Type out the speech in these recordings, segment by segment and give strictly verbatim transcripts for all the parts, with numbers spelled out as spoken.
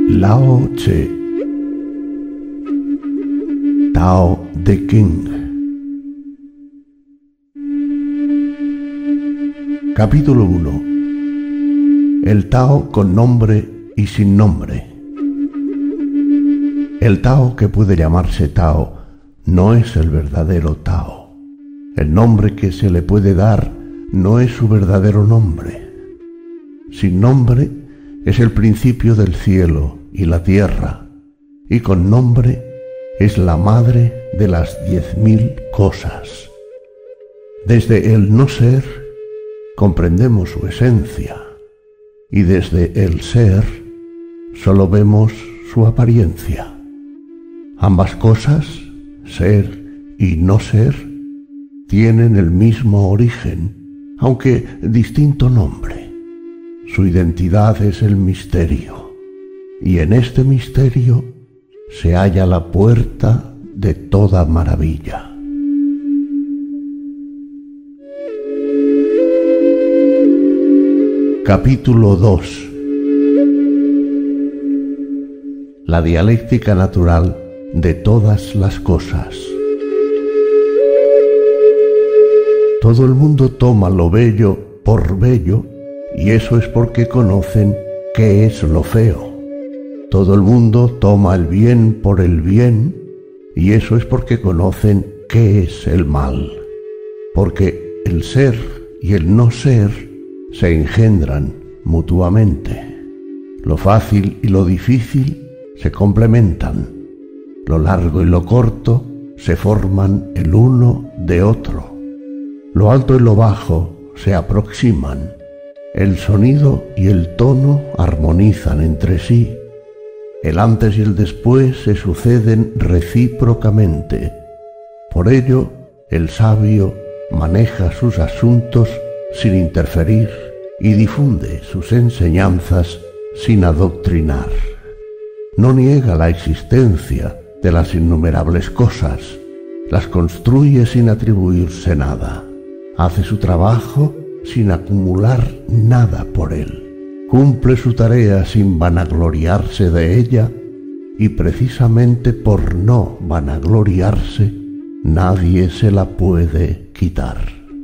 Lao Tse, Tao Te Ching. Capítulo uno. El Tao con nombre y sin nombre. El Tao que puede llamarse Tao no es el verdadero Tao. El nombre que se le puede dar no es su verdadero nombre. Sin nombre es el principio del cielo y la tierra, y con nombre es la madre de las diez mil cosas. Desde el no ser comprendemos su esencia, y desde el ser solo vemos su apariencia. Ambas cosas, ser y no ser, tienen el mismo origen, aunque distinto nombre. Su identidad es el misterio, y en este misterio se halla la puerta de toda maravilla. Capítulo dos. La dialéctica natural de todas las cosas. Todo el mundo toma lo bello por bello, y eso es porque conocen qué es lo feo. Todo el mundo toma el bien por el bien, y eso es porque conocen qué es el mal. Porque el ser y el no ser se engendran mutuamente. Lo fácil y lo difícil se complementan. Lo largo y lo corto se forman el uno de otro. Lo alto y lo bajo se aproximan. El sonido y el tono armonizan entre sí. El antes y el después se suceden recíprocamente. Por ello, el sabio maneja sus asuntos sin interferir y difunde sus enseñanzas sin adoctrinar. No niega la existencia de las innumerables cosas, las construye sin atribuirse nada, hace su trabajo sin acumular nada por él, cumple su tarea sin vanagloriarse de ella, y precisamente por no vanagloriarse, nadie se la puede quitar.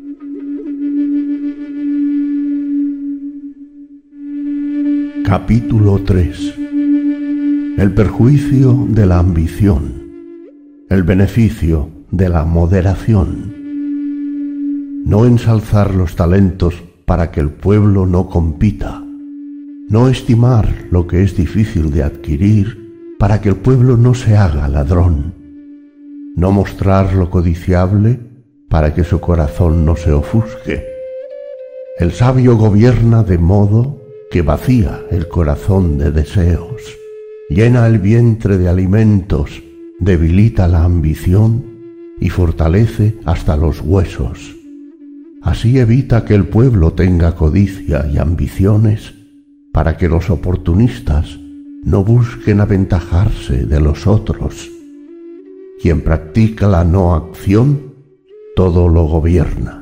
Capítulo tres. El perjuicio de la ambición, el beneficio de la moderación. No ensalzar los talentos para que el pueblo no compita. No estimar lo que es difícil de adquirir para que el pueblo no se haga ladrón. No mostrar lo codiciable para que su corazón no se ofusque. El sabio gobierna de modo que vacía el corazón de deseos, llena el vientre de alimentos, debilita la ambición y fortalece hasta los huesos. Así evita que el pueblo tenga codicia y ambiciones, para que los oportunistas no busquen aventajarse de los otros. Quien practica la no acción, todo lo gobierna.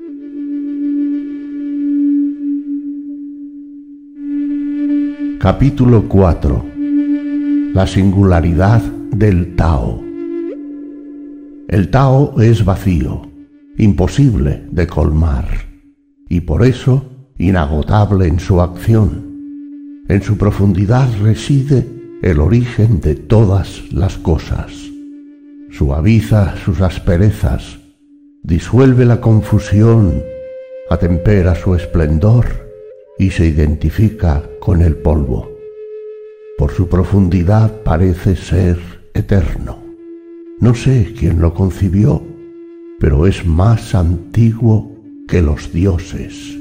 Capítulo cuatro. La singularidad del Tao. El Tao es vacío, imposible de colmar, y por eso inagotable en su acción. En su profundidad reside el origen de todas las cosas. Suaviza sus asperezas, disuelve la confusión, atempera su esplendor y se identifica con el polvo. Por su profundidad parece ser eterno. No sé quién lo concibió, pero es más antiguo que los dioses.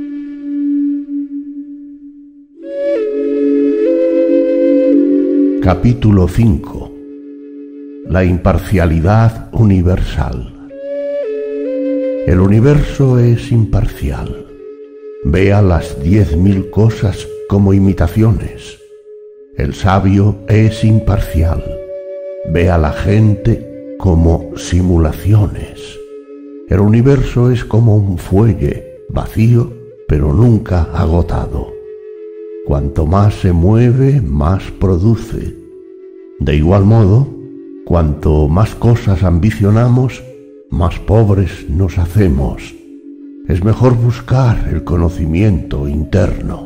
Capítulo cinco. La imparcialidad universal. El universo es imparcial. Ve a las diez mil cosas como imitaciones. El sabio es imparcial. Ve a la gente como simulaciones. El universo es como un fuelle, vacío, pero nunca agotado. Cuanto más se mueve, más produce. De igual modo, cuanto más cosas ambicionamos, más pobres nos hacemos. Es mejor buscar el conocimiento interno.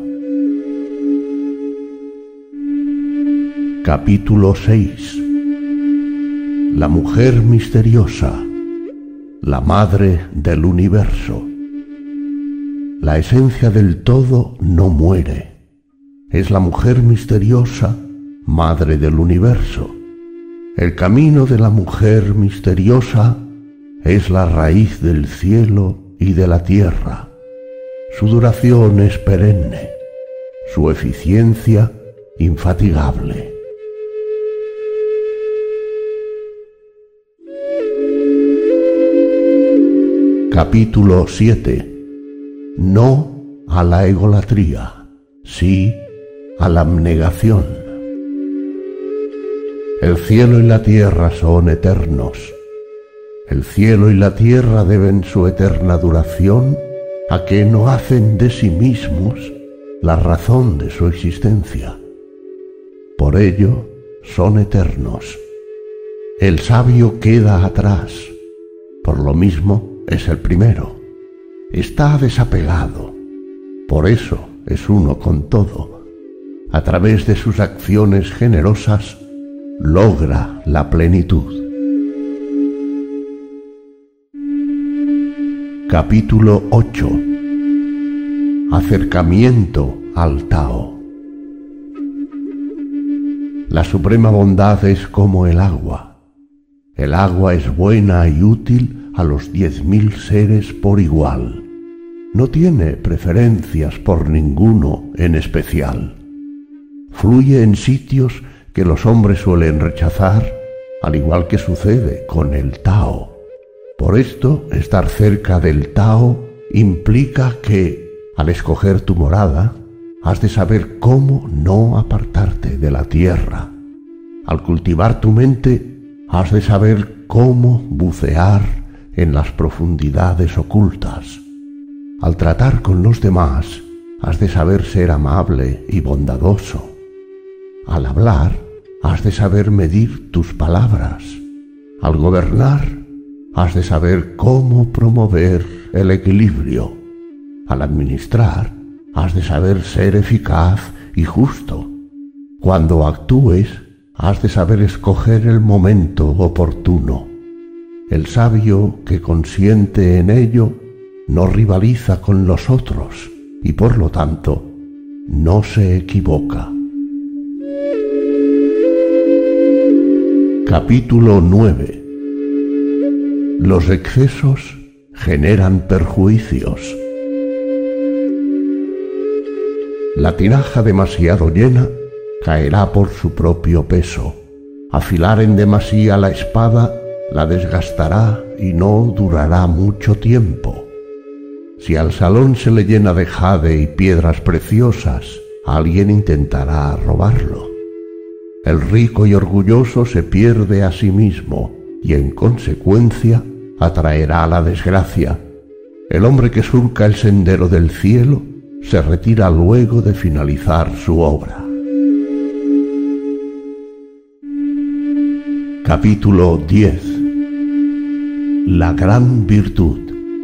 Capítulo seis. La mujer misteriosa, la madre del universo. La esencia del todo no muere. Es la mujer misteriosa, madre del universo. El camino de la mujer misteriosa es la raíz del cielo y de la tierra. Su duración es perenne, su eficiencia infatigable. Capítulo siete. No a la egolatría, sí a la abnegación. El cielo y la tierra son eternos. El cielo y la tierra deben su eterna duración a que no hacen de sí mismos la razón de su existencia. Por ello son eternos. El sabio queda atrás, por lo mismo es el primero. Está desapegado, por eso es uno con todo. A través de sus acciones generosas logra la plenitud. Capítulo ocho. Acercamiento al Tao. La suprema bondad es como el agua. El agua es buena y útil a los diez mil seres por igual. No tiene preferencias por ninguno en especial. Fluye en sitios que los hombres suelen rechazar, al igual que sucede con el Tao. Por esto, estar cerca del Tao implica que, al escoger tu morada, has de saber cómo no apartarte de la tierra. Al cultivar tu mente, has de saber cómo bucear en las profundidades ocultas. Al tratar con los demás, has de saber ser amable y bondadoso. Al hablar, has de saber medir tus palabras. Al gobernar, has de saber cómo promover el equilibrio. Al administrar, has de saber ser eficaz y justo. Cuando actúes, has de saber escoger el momento oportuno. El sabio que consiente en ello no rivaliza con los otros y por lo tanto no se equivoca. Capítulo nueve. Los excesos generan perjuicios. La tinaja demasiado llena caerá por su propio peso. Afilar en demasía la espada la desgastará y no durará mucho tiempo. Si al salón se le llena de jade y piedras preciosas, alguien intentará robarlo. El rico y orgulloso se pierde a sí mismo y en consecuencia atraerá la desgracia. El hombre que surca el sendero del cielo se retira luego de finalizar su obra. Capítulo diez. La gran virtud.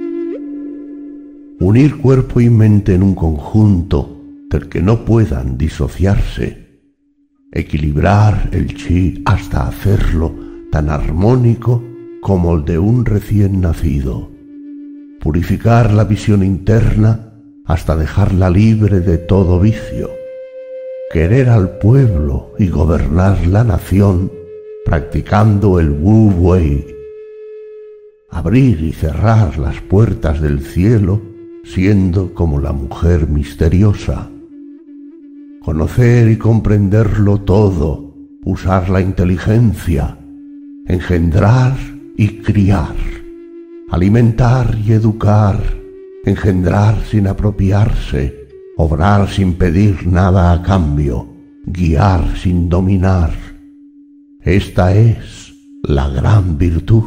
Unir cuerpo y mente en un conjunto del que no puedan disociarse. Equilibrar el chi hasta hacerlo tan armónico como el de un recién nacido. Purificar la visión interna hasta dejarla libre de todo vicio. Querer al pueblo y gobernar la nación practicando el Wu Wei. Abrir y cerrar las puertas del cielo siendo como la mujer misteriosa. Conocer y comprenderlo todo, usar la inteligencia, engendrar y criar, alimentar y educar, engendrar sin apropiarse, obrar sin pedir nada a cambio, guiar sin dominar. Esta es la gran virtud.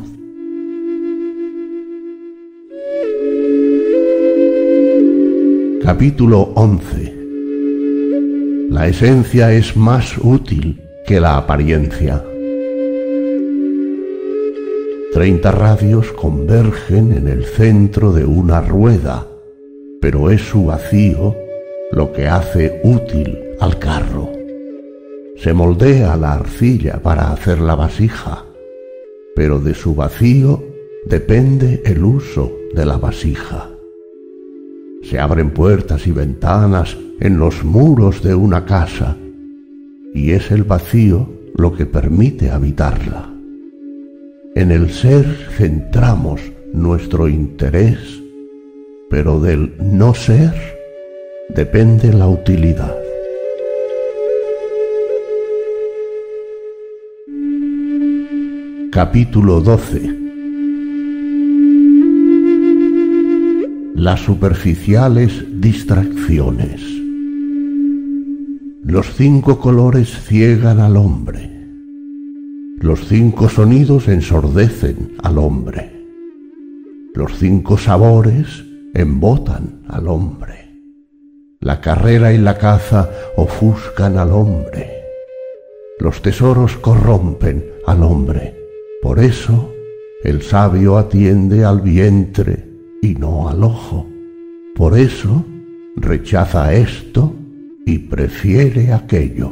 Capítulo once. La esencia es más útil que la apariencia. Treinta radios convergen en el centro de una rueda, pero es su vacío lo que hace útil al carro. Se moldea la arcilla para hacer la vasija, pero de su vacío depende el uso de la vasija. Se abren puertas y ventanas en los muros de una casa, y es el vacío lo que permite habitarla. En el ser centramos nuestro interés, pero del no ser depende la utilidad. Capítulo doce. Las superficiales distracciones. Los cinco colores ciegan al hombre. Los cinco sonidos ensordecen al hombre. Los cinco sabores embotan al hombre. La carrera y la caza ofuscan al hombre. Los tesoros corrompen al hombre. Por eso el sabio atiende al vientre y no al ojo. Por eso rechaza esto y prefiere aquello.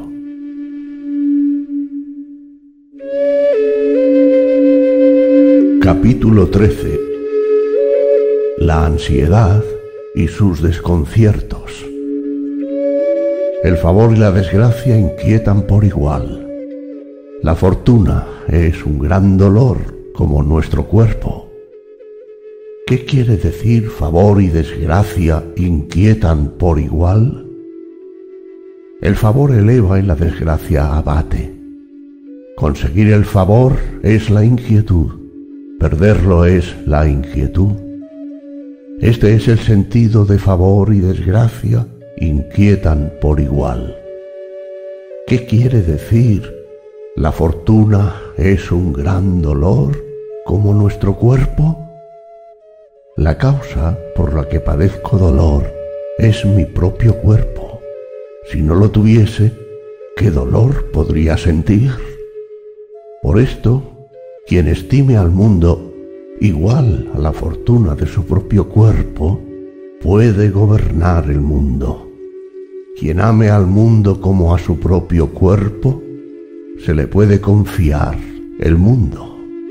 Capítulo trece. La ansiedad y sus desconciertos. El favor y la desgracia inquietan por igual. La fortuna es un gran dolor como nuestro cuerpo. ¿Qué quiere decir favor y desgracia inquietan por igual? El favor eleva y la desgracia abate. Conseguir el favor es la inquietud, perderlo es la inquietud. Este es el sentido de favor y desgracia inquietan por igual. ¿Qué quiere decir? ¿La fortuna es un gran dolor como nuestro cuerpo? La causa por la que padezco dolor es mi propio cuerpo. Si no lo tuviese, ¿qué dolor podría sentir? Por esto, quien estime al mundo igual a la fortuna de su propio cuerpo, puede gobernar el mundo. Quien ame al mundo como a su propio cuerpo, se le puede confiar el mundo.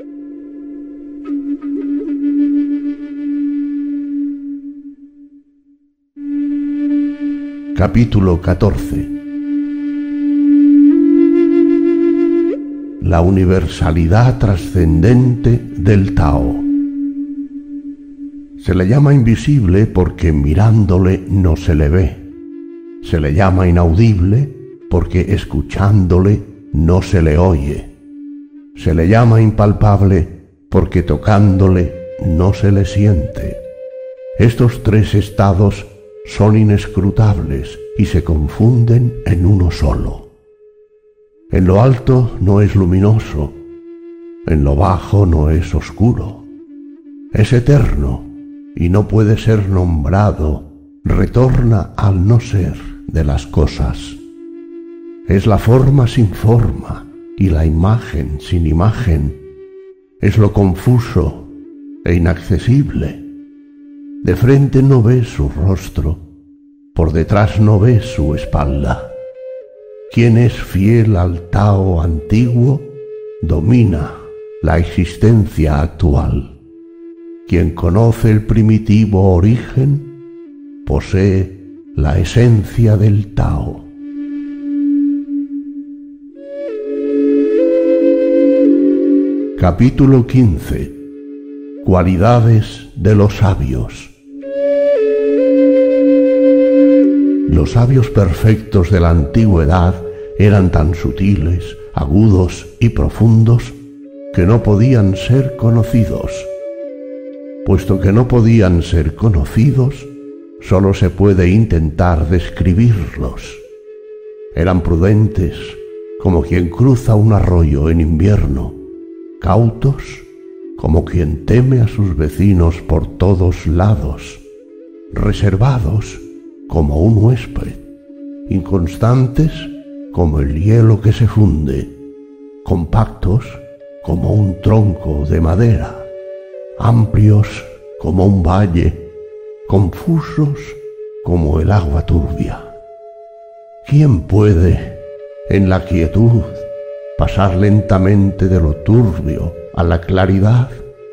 Capítulo catorce. La universalidad trascendente del Tao. Se le llama invisible porque mirándole no se le ve. Se le llama inaudible porque escuchándole no se le oye. Se le llama impalpable porque tocándole no se le siente. Estos tres estados son inescrutables y se confunden en uno solo. En lo alto no es luminoso, en lo bajo no es oscuro. Es eterno y no puede ser nombrado, retorna al no ser de las cosas. Es la forma sin forma y la imagen sin imagen. Es lo confuso e inaccesible. De frente no ves su rostro, por detrás no ves su espalda. Quien es fiel al Tao antiguo, domina la existencia actual. Quien conoce el primitivo origen, posee la esencia del Tao. Capítulo quince. Cualidades de los sabios. Los sabios perfectos de la antigüedad eran tan sutiles, agudos y profundos que no podían ser conocidos. Puesto que no podían ser conocidos, solo se puede intentar describirlos. Eran prudentes, como quien cruza un arroyo en invierno, cautos, como quien teme a sus vecinos por todos lados, reservados como un huésped, inconstantes como el hielo que se funde, compactos como un tronco de madera, amplios como un valle, confusos como el agua turbia. ¿Quién puede, en la quietud, pasar lentamente de lo turbio a la claridad?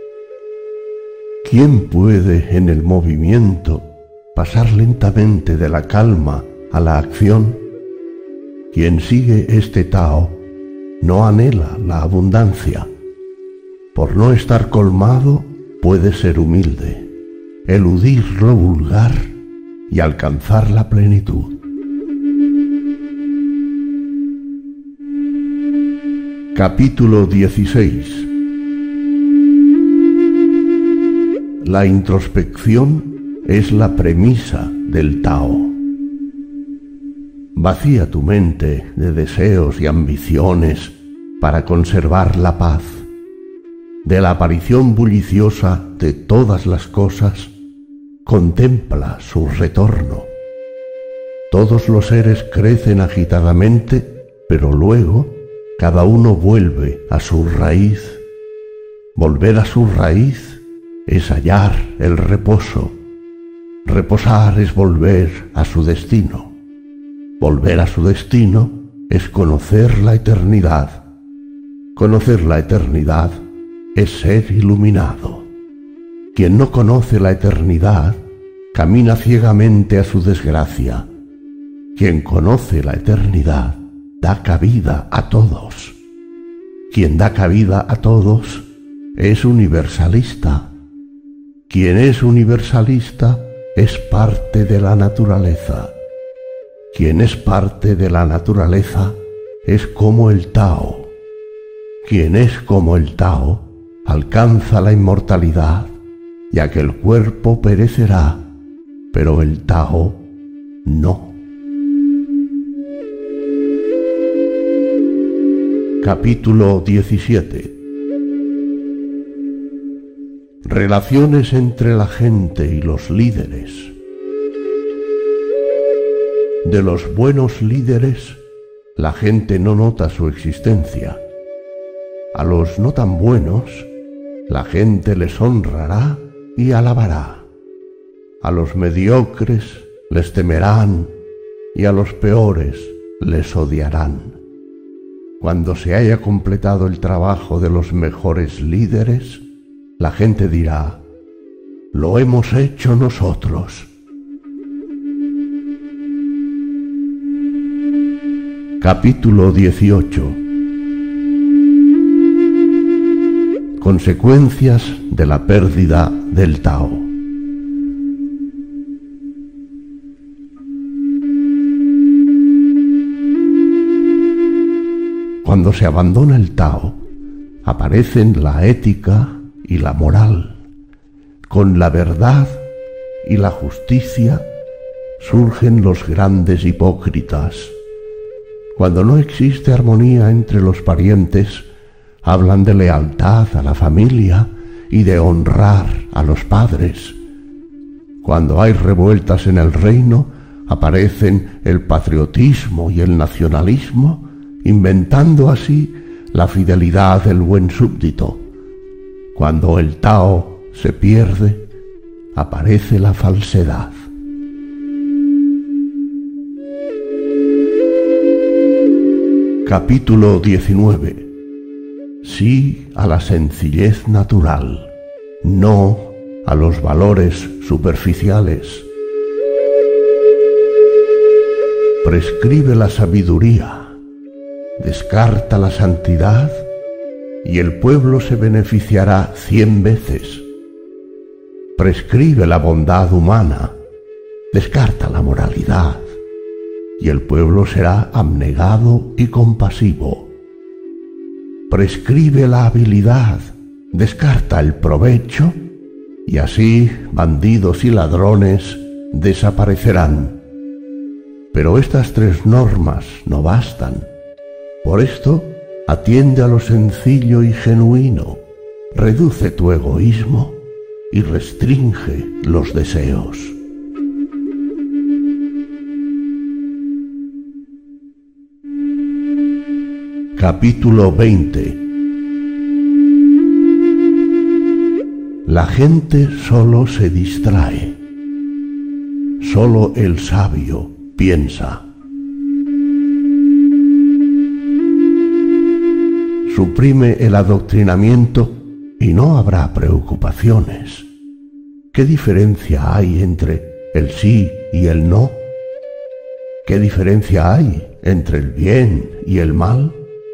¿Quién puede, en el movimiento, pasar lentamente de la calma a la acción? Quien sigue este Tao no anhela la abundancia. Por no estar colmado puede ser humilde, eludir lo vulgar y alcanzar la plenitud. Capítulo dieciséis. La introspección es la premisa del Tao. Vacía tu mente de deseos y ambiciones para conservar la paz. De la aparición bulliciosa de todas las cosas, contempla su retorno. Todos los seres crecen agitadamente, pero luego cada uno vuelve a su raíz. Volver a su raíz es hallar el reposo. Reposar es volver a su destino. Volver a su destino es conocer la eternidad. Conocer la eternidad es ser iluminado. Quien no conoce la eternidad camina ciegamente a su desgracia. Quien conoce la eternidad da cabida a todos. Quien da cabida a todos es universalista. Quien es universalista es parte de la naturaleza. Quien es parte de la naturaleza es como el Tao. Quien es como el Tao alcanza la inmortalidad, ya que el cuerpo perecerá, pero el Tao no. Capítulo diecisiete. Relaciones entre la gente y los líderes. De los buenos líderes, la gente no nota su existencia. A los no tan buenos, la gente les honrará y alabará. A los mediocres les temerán y a los peores les odiarán. Cuando se haya completado el trabajo de los mejores líderes, la gente dirá: lo hemos hecho nosotros. Capítulo dieciocho. Consecuencias de la pérdida del Tao. Cuando se abandona el Tao, aparecen la ética y la moral. Con la verdad y la justicia surgen los grandes hipócritas. Cuando no existe armonía entre los parientes, hablan de lealtad a la familia y de honrar a los padres. Cuando hay revueltas en el reino, aparecen el patriotismo y el nacionalismo, inventando así la fidelidad del buen súbdito. Cuando el Tao se pierde, aparece la falsedad. Capítulo diecinueve. Sí a la sencillez natural, no a los valores superficiales. Prescribe la sabiduría, descarta la santidad, y el pueblo se beneficiará cien veces. Prescribe la bondad humana, descarta la moralidad, y el pueblo será abnegado y compasivo. Prescribe la habilidad, descarta el provecho, y así bandidos y ladrones desaparecerán. Pero estas tres normas no bastan. Por esto, atiende a lo sencillo y genuino, reduce tu egoísmo y restringe los deseos. Capítulo veinte. La gente solo se distrae. Solo el sabio piensa. Suprime el adoctrinamiento y no habrá preocupaciones. ¿Qué diferencia hay entre el sí y el no? ¿Qué diferencia hay entre el bien y el mal?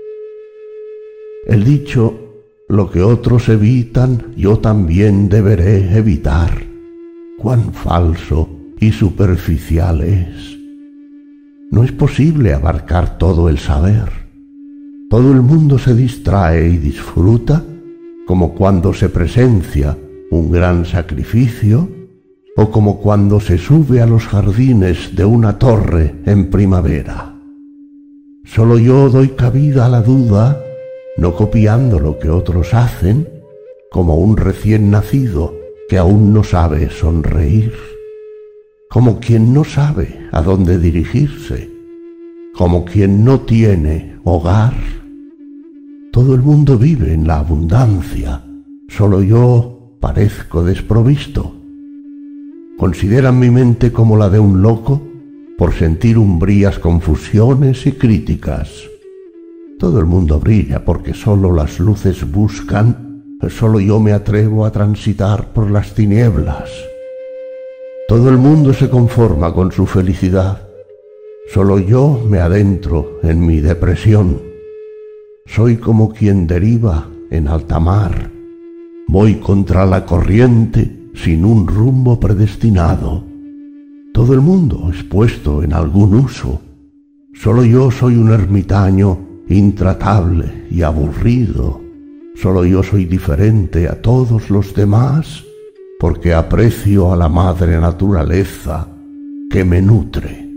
El dicho, lo que otros evitan, yo también deberé evitar, cuán falso y superficial es. No es posible abarcar todo el saber. Todo el mundo se distrae y disfruta, como cuando se presencia un gran sacrificio, o como cuando se sube a los jardines de una torre en primavera. Solo yo doy cabida a la duda, no copiando lo que otros hacen, como un recién nacido que aún no sabe sonreír, como quien no sabe a dónde dirigirse, como quien no tiene hogar. Todo el mundo vive en la abundancia, solo yo parezco desprovisto. Consideran mi mente como la de un loco por sentir umbrías confusiones y críticas. Todo el mundo brilla porque solo las luces buscan, solo yo me atrevo a transitar por las tinieblas. Todo el mundo se conforma con su felicidad, solo yo me adentro en mi depresión. Soy como quien deriva en alta mar, voy contra la corriente sin un rumbo predestinado. Todo el mundo es puesto en algún uso, solo yo soy un ermitaño intratable y aburrido. Solo yo soy diferente a todos los demás porque aprecio a la madre naturaleza que me nutre.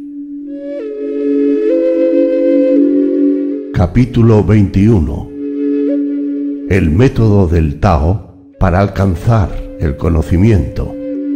Capítulo veintiuno. El método del Tao para alcanzar el conocimiento.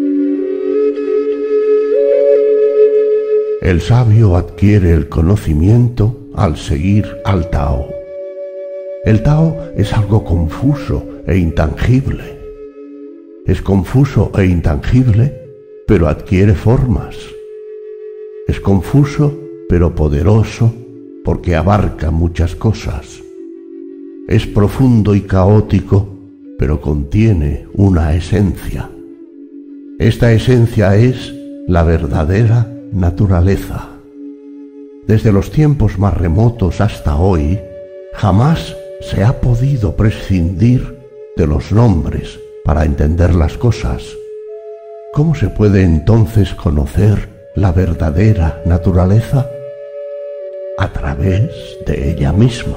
El sabio adquiere el conocimiento al seguir al Tao. El Tao es algo confuso e intangible. Es confuso e intangible, pero adquiere formas. Es confuso, pero poderoso, porque abarca muchas cosas. Es profundo y caótico, pero contiene una esencia. Esta esencia es la verdadera naturaleza. Desde los tiempos más remotos hasta hoy, jamás se ha podido prescindir de los nombres para entender las cosas. ¿Cómo se puede entonces conocer la verdadera naturaleza? A través de ella misma.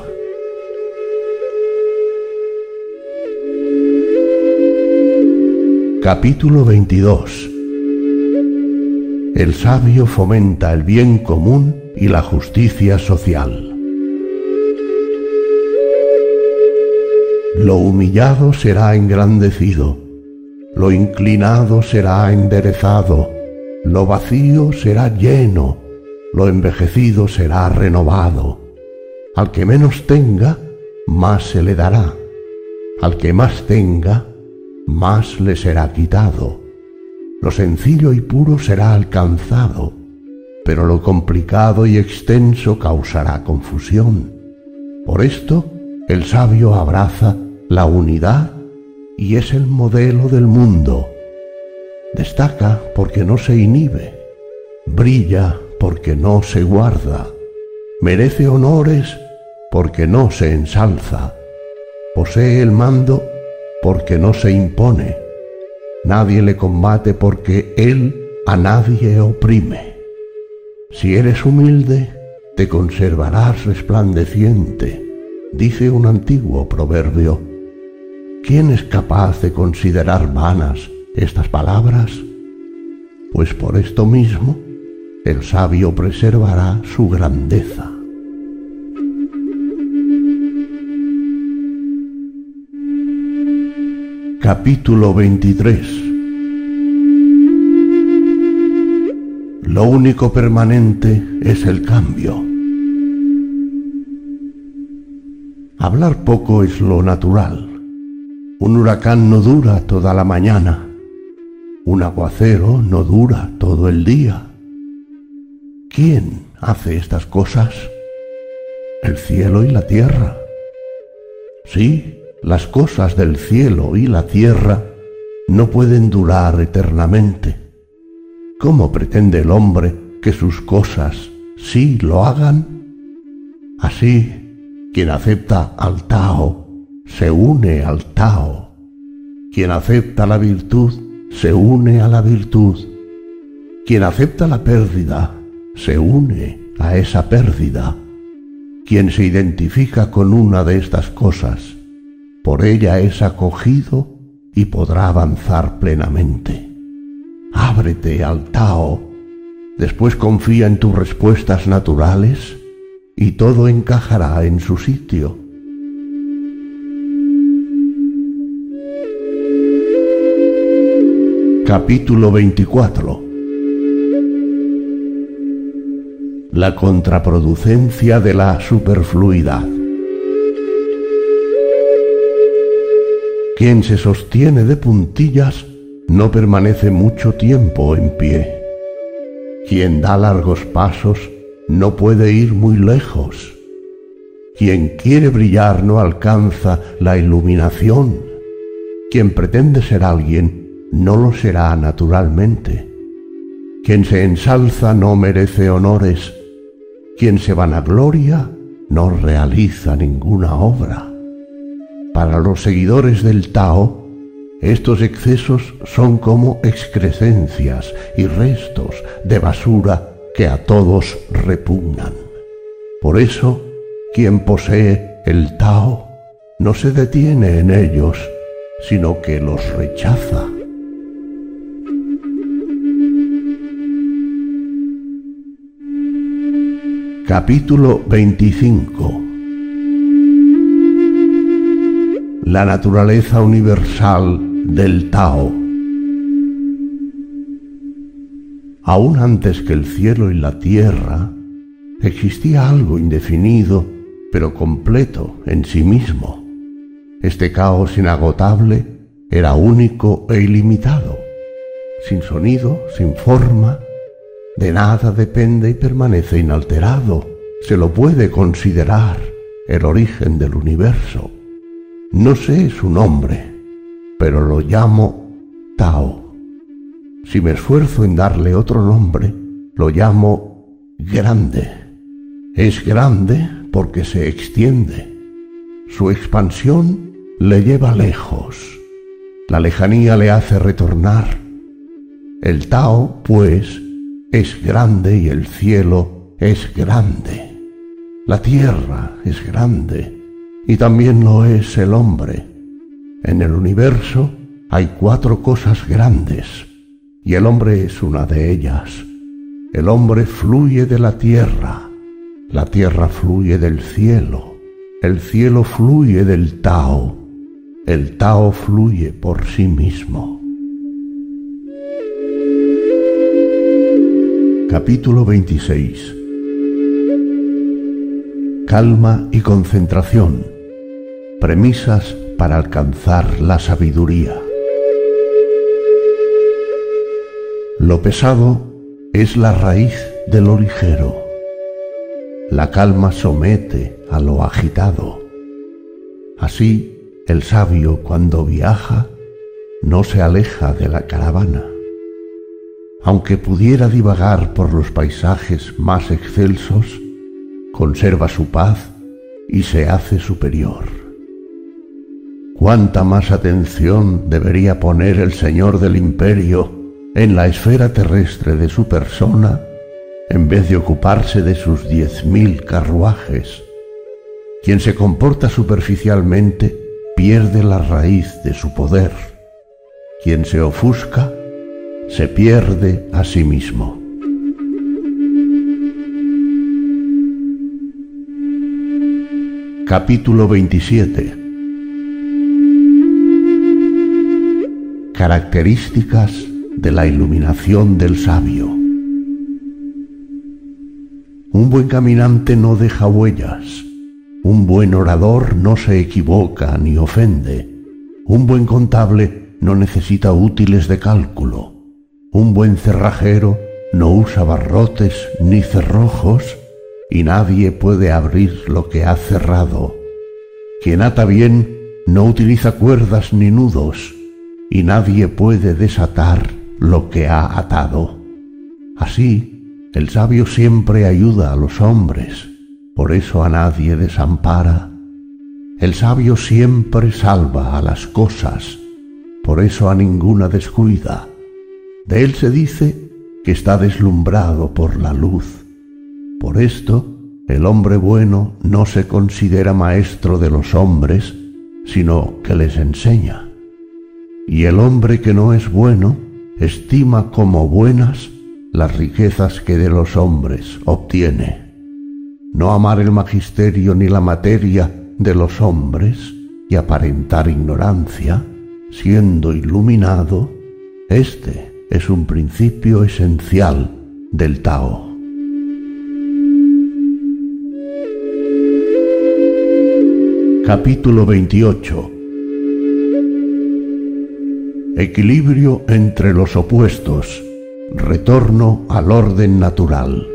Capítulo veintidós. El sabio fomenta el bien común y la justicia social. Lo humillado será engrandecido, lo inclinado será enderezado, lo vacío será lleno, lo envejecido será renovado. Al que menos tenga, más se le dará. Al que más tenga, más le será quitado. Lo sencillo y puro será alcanzado, pero lo complicado y extenso causará confusión. Por esto, el sabio abraza la unidad y es el modelo del mundo. Destaca porque no se inhibe, brilla porque no se guarda, merece honores porque no se ensalza, posee el mando porque no se impone, nadie le combate porque él a nadie oprime. Si eres humilde, te conservarás resplandeciente, dice un antiguo proverbio. ¿Quién es capaz de considerar vanas estas palabras? Pues por esto mismo, el sabio preservará su grandeza. Capítulo veintitrés. Lo único permanente es el cambio. Hablar poco es lo natural. Un huracán no dura toda la mañana. Un aguacero no dura todo el día. ¿Quién hace estas cosas? El cielo y la tierra. Sí, las cosas del cielo y la tierra no pueden durar eternamente. ¿Cómo pretende el hombre que sus cosas sí lo hagan? Así, quien acepta al Tao se une al Tao. Quien acepta la virtud se une a la virtud. Quien acepta la pérdida se une a esa pérdida. Quien se identifica con una de estas cosas, por ella es acogido y podrá avanzar plenamente. Ábrete al Tao, después confía en tus respuestas naturales y todo encajará en su sitio. Capítulo veinticuatro. La contraproducencia de la superfluidad. Quien se sostiene de puntillas no permanece mucho tiempo en pie. Quien da largos pasos no puede ir muy lejos. Quien quiere brillar no alcanza la iluminación. Quien pretende ser alguien no lo será naturalmente. Quien se ensalza no merece honores. Quien se vanagloria no realiza ninguna obra. Para los seguidores del Tao, estos excesos son como excrescencias y restos de basura que a todos repugnan. Por eso, quien posee el Tao no se detiene en ellos, sino que los rechaza. Capítulo veinticinco. La naturaleza universal del Tao. Aún antes que el cielo y la tierra, existía algo indefinido, pero completo en sí mismo. Este caos inagotable era único e ilimitado, sin sonido, sin forma. De nada depende y permanece inalterado. Se lo puede considerar el origen del universo. No sé su nombre, pero lo llamo Tao. Si me esfuerzo en darle otro nombre, lo llamo grande. Es grande porque se extiende. Su expansión le lleva lejos. La lejanía le hace retornar. El Tao, pues, es grande y el cielo es grande. La tierra es grande y también lo es el hombre. En el universo hay cuatro cosas grandes y el hombre es una de ellas. El hombre fluye de la tierra, la tierra fluye del cielo, el cielo fluye del Tao, el Tao fluye por sí mismo. Capítulo veintiséis. Calma y concentración. Premisas para alcanzar la sabiduría. Lo pesado es la raíz de lo ligero. La calma somete a lo agitado. Así, el sabio cuando viaja no se aleja de la caravana. Aunque pudiera divagar por los paisajes más excelsos, conserva su paz y se hace superior. ¿Cuánta más atención debería poner el señor del imperio en la esfera terrestre de su persona, en vez de ocuparse de sus diez mil carruajes? Quien se comporta superficialmente pierde la raíz de su poder. Quien se ofusca se pierde a sí mismo. Capítulo veintisiete. Características de la iluminación del sabio. Un buen caminante no deja huellas. Un buen orador no se equivoca ni ofende. Un buen contable no necesita útiles de cálculo. Un buen cerrajero no usa barrotes ni cerrojos, y nadie puede abrir lo que ha cerrado. Quien ata bien no utiliza cuerdas ni nudos, y nadie puede desatar lo que ha atado. Así, el sabio siempre ayuda a los hombres, por eso a nadie desampara. El sabio siempre salva a las cosas, por eso a ninguna descuida. De él se dice que está deslumbrado por la luz. Por esto, el hombre bueno no se considera maestro de los hombres, sino que les enseña. Y el hombre que no es bueno estima como buenas las riquezas que de los hombres obtiene. No amar el magisterio ni la materia de los hombres y aparentar ignorancia, siendo iluminado, este es un principio esencial del Tao. Capítulo veintiocho. Equilibrio entre los opuestos. Retorno al orden natural.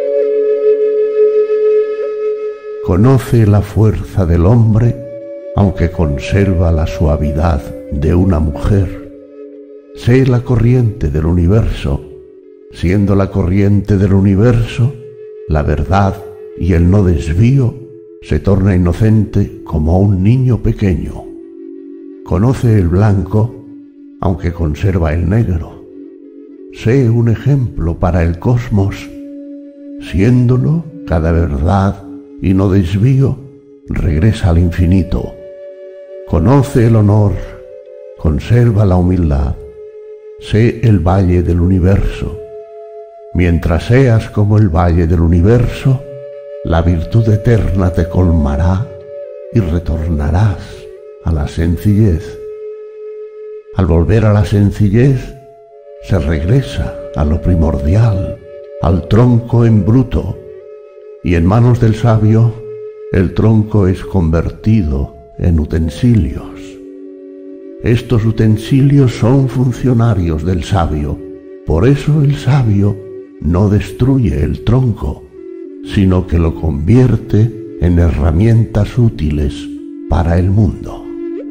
Conoce la fuerza del hombre, aunque conserva la suavidad de una mujer. Sé la corriente del universo. Siendo la corriente del universo, la verdad y el no desvío, se torna inocente como un niño pequeño. Conoce el blanco, aunque conserva el negro. Sé un ejemplo para el cosmos. Siéndolo, cada verdad y no desvío regresa al infinito. Conoce el honor, conserva la humildad. Sé el valle del universo. Mientras seas como el valle del universo, la virtud eterna te colmará y retornarás a la sencillez. Al volver a la sencillez, se regresa a lo primordial, al tronco en bruto, y en manos del sabio, el tronco es convertido en utensilios. Estos utensilios son funcionarios del sabio, por eso el sabio no destruye el tronco, sino que lo convierte en herramientas útiles para el mundo.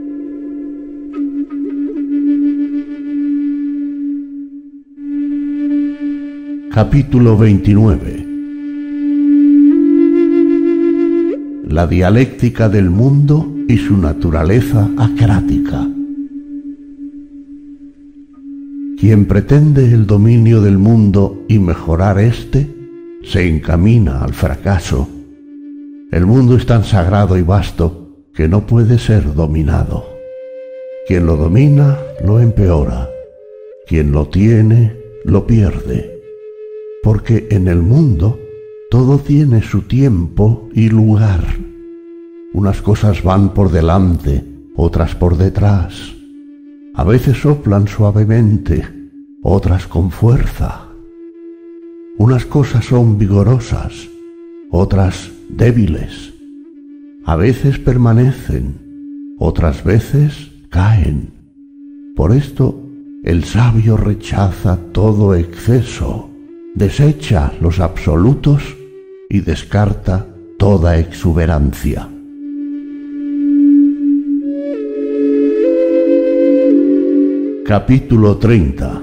Capítulo veintinueve. La dialéctica del mundo y su naturaleza acrática. Quien pretende el dominio del mundo y mejorar éste, se encamina al fracaso. El mundo es tan sagrado y vasto que no puede ser dominado. Quien lo domina, lo empeora. Quien lo tiene, lo pierde. Porque en el mundo todo tiene su tiempo y lugar. Unas cosas van por delante, otras por detrás. A veces soplan suavemente, otras con fuerza. Unas cosas son vigorosas, otras débiles. A veces permanecen, otras veces caen. Por esto, el sabio rechaza todo exceso, desecha los absolutos y descarta toda exuberancia. Capítulo treinta.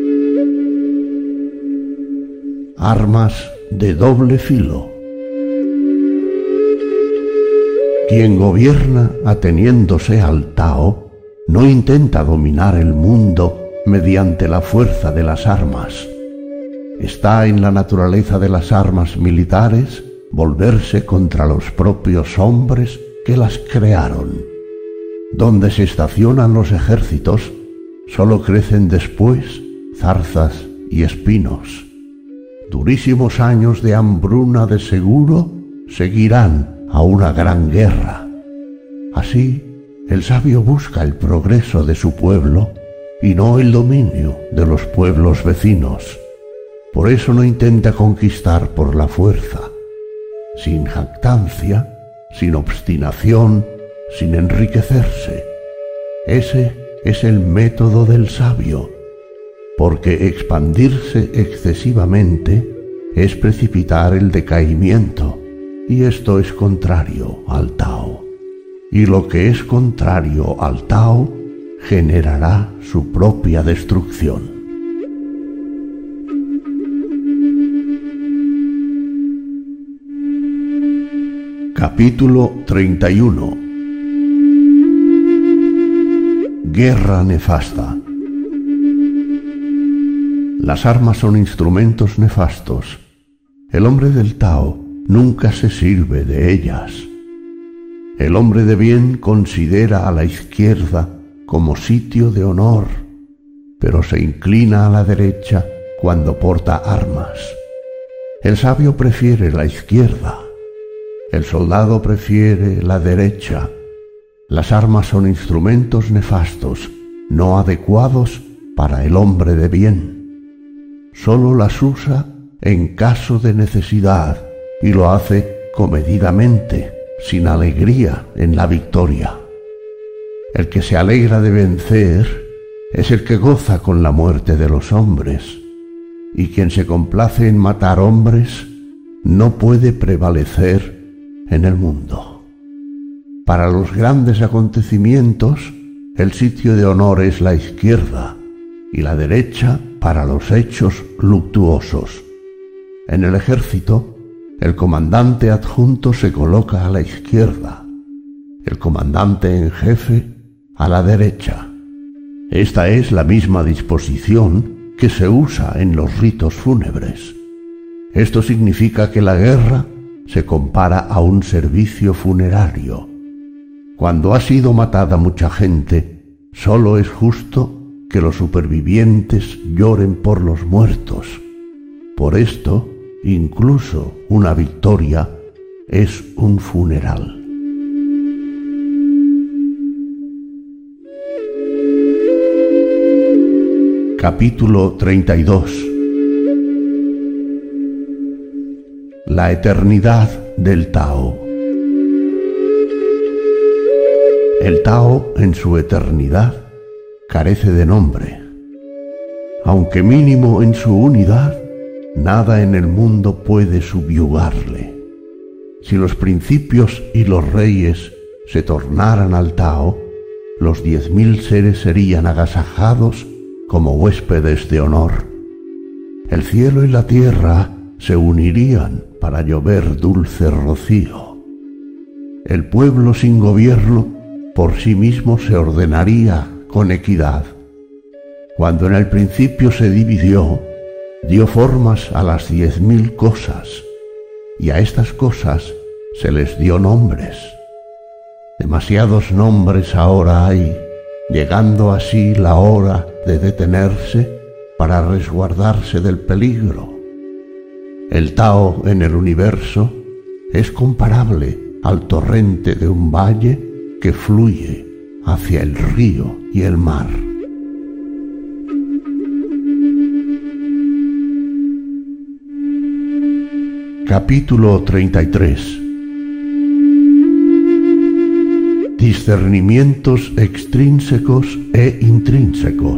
Armas de doble filo. Quien gobierna ateniéndose al Tao no intenta dominar el mundo mediante la fuerza de las armas. Está en la naturaleza de las armas militares volverse contra los propios hombres que las crearon. Donde se estacionan los ejércitos, solo crecen después zarzas y espinos. Durísimos años de hambruna de seguro seguirán a una gran guerra. Así, el sabio busca el progreso de su pueblo y no el dominio de los pueblos vecinos. Por eso no intenta conquistar por la fuerza. Sin jactancia, sin obstinación, sin enriquecerse. Ese es el método del sabio, porque expandirse excesivamente es precipitar el decaimiento, y esto es contrario al Tao. Y lo que es contrario al Tao generará su propia destrucción. Capítulo treinta y uno. Guerra nefasta. Las armas son instrumentos nefastos. El hombre del Tao nunca se sirve de ellas. El hombre de bien considera a la izquierda como sitio de honor, pero se inclina a la derecha cuando porta armas. El sabio prefiere la izquierda. El soldado prefiere la derecha. Las armas son instrumentos nefastos, no adecuados para el hombre de bien. Solo las usa en caso de necesidad y lo hace comedidamente, sin alegría en la victoria. El que se alegra de vencer es el que goza con la muerte de los hombres, y quien se complace en matar hombres no puede prevalecer en el mundo. Para los grandes acontecimientos, el sitio de honor es la izquierda y la derecha para los hechos luctuosos. En el ejército, el comandante adjunto se coloca a la izquierda, el comandante en jefe a la derecha. Esta es la misma disposición que se usa en los ritos fúnebres. Esto significa que la guerra se compara a un servicio funerario. Cuando ha sido matada mucha gente, solo es justo que los supervivientes lloren por los muertos. Por esto, incluso una victoria es un funeral. Capítulo treinta y dos. La eternidad del Tao. El Tao, en su eternidad, carece de nombre. Aunque mínimo en su unidad, nada en el mundo puede subyugarle. Si los principios y los reyes se tornaran al Tao, los diez mil seres serían agasajados como huéspedes de honor. El cielo y la tierra se unirían para llover dulce rocío. El pueblo sin gobierno por sí mismo se ordenaría con equidad. Cuando en el principio se dividió, dio formas a las diez mil cosas, y a estas cosas se les dio nombres. Demasiados nombres ahora hay, llegando así la hora de detenerse para resguardarse del peligro. El Tao en el universo es comparable al torrente de un valle que fluye hacia el río y el mar. Capítulo treinta y tres. Discernimientos extrínsecos e intrínsecos.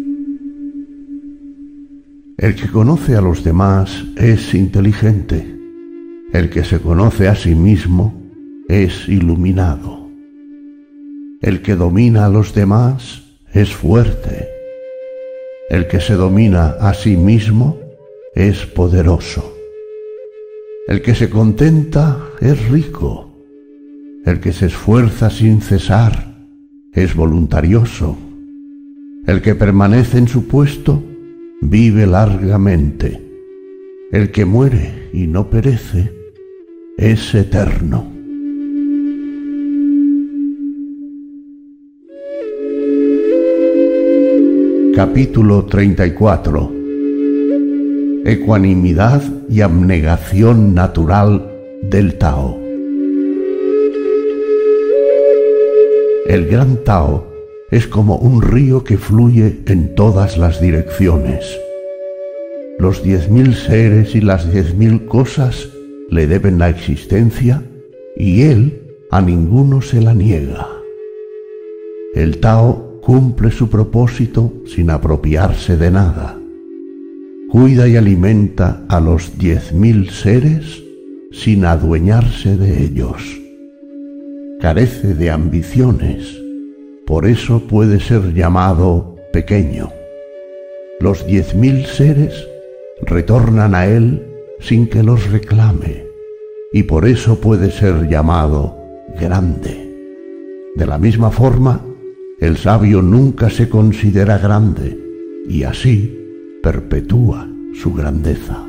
El que conoce a los demás es inteligente. El que se conoce a sí mismo es iluminado. El que domina a los demás es fuerte. El que se domina a sí mismo es poderoso. El que se contenta es rico. El que se esfuerza sin cesar es voluntarioso. El que permanece en su puesto vive largamente. El que muere y no perece es eterno. Capítulo treinta y cuatro. Ecuanimidad y abnegación natural del Tao. El gran Tao es como un río que fluye en todas las direcciones. Los diez mil seres y las diez mil cosas le deben la existencia y él a ninguno se la niega. El Tao cumple su propósito sin apropiarse de nada. Cuida y alimenta a los diez mil seres sin adueñarse de ellos. Carece de ambiciones, por eso puede ser llamado pequeño. Los diez mil seres retornan a él sin que los reclame, y por eso puede ser llamado grande. De la misma forma, el sabio nunca se considera grande, y así perpetúa su grandeza.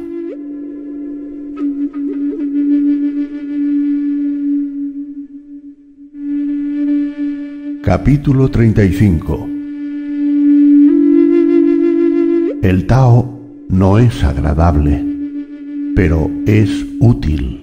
Capítulo treinta y cinco. El Tao no es agradable, pero es útil.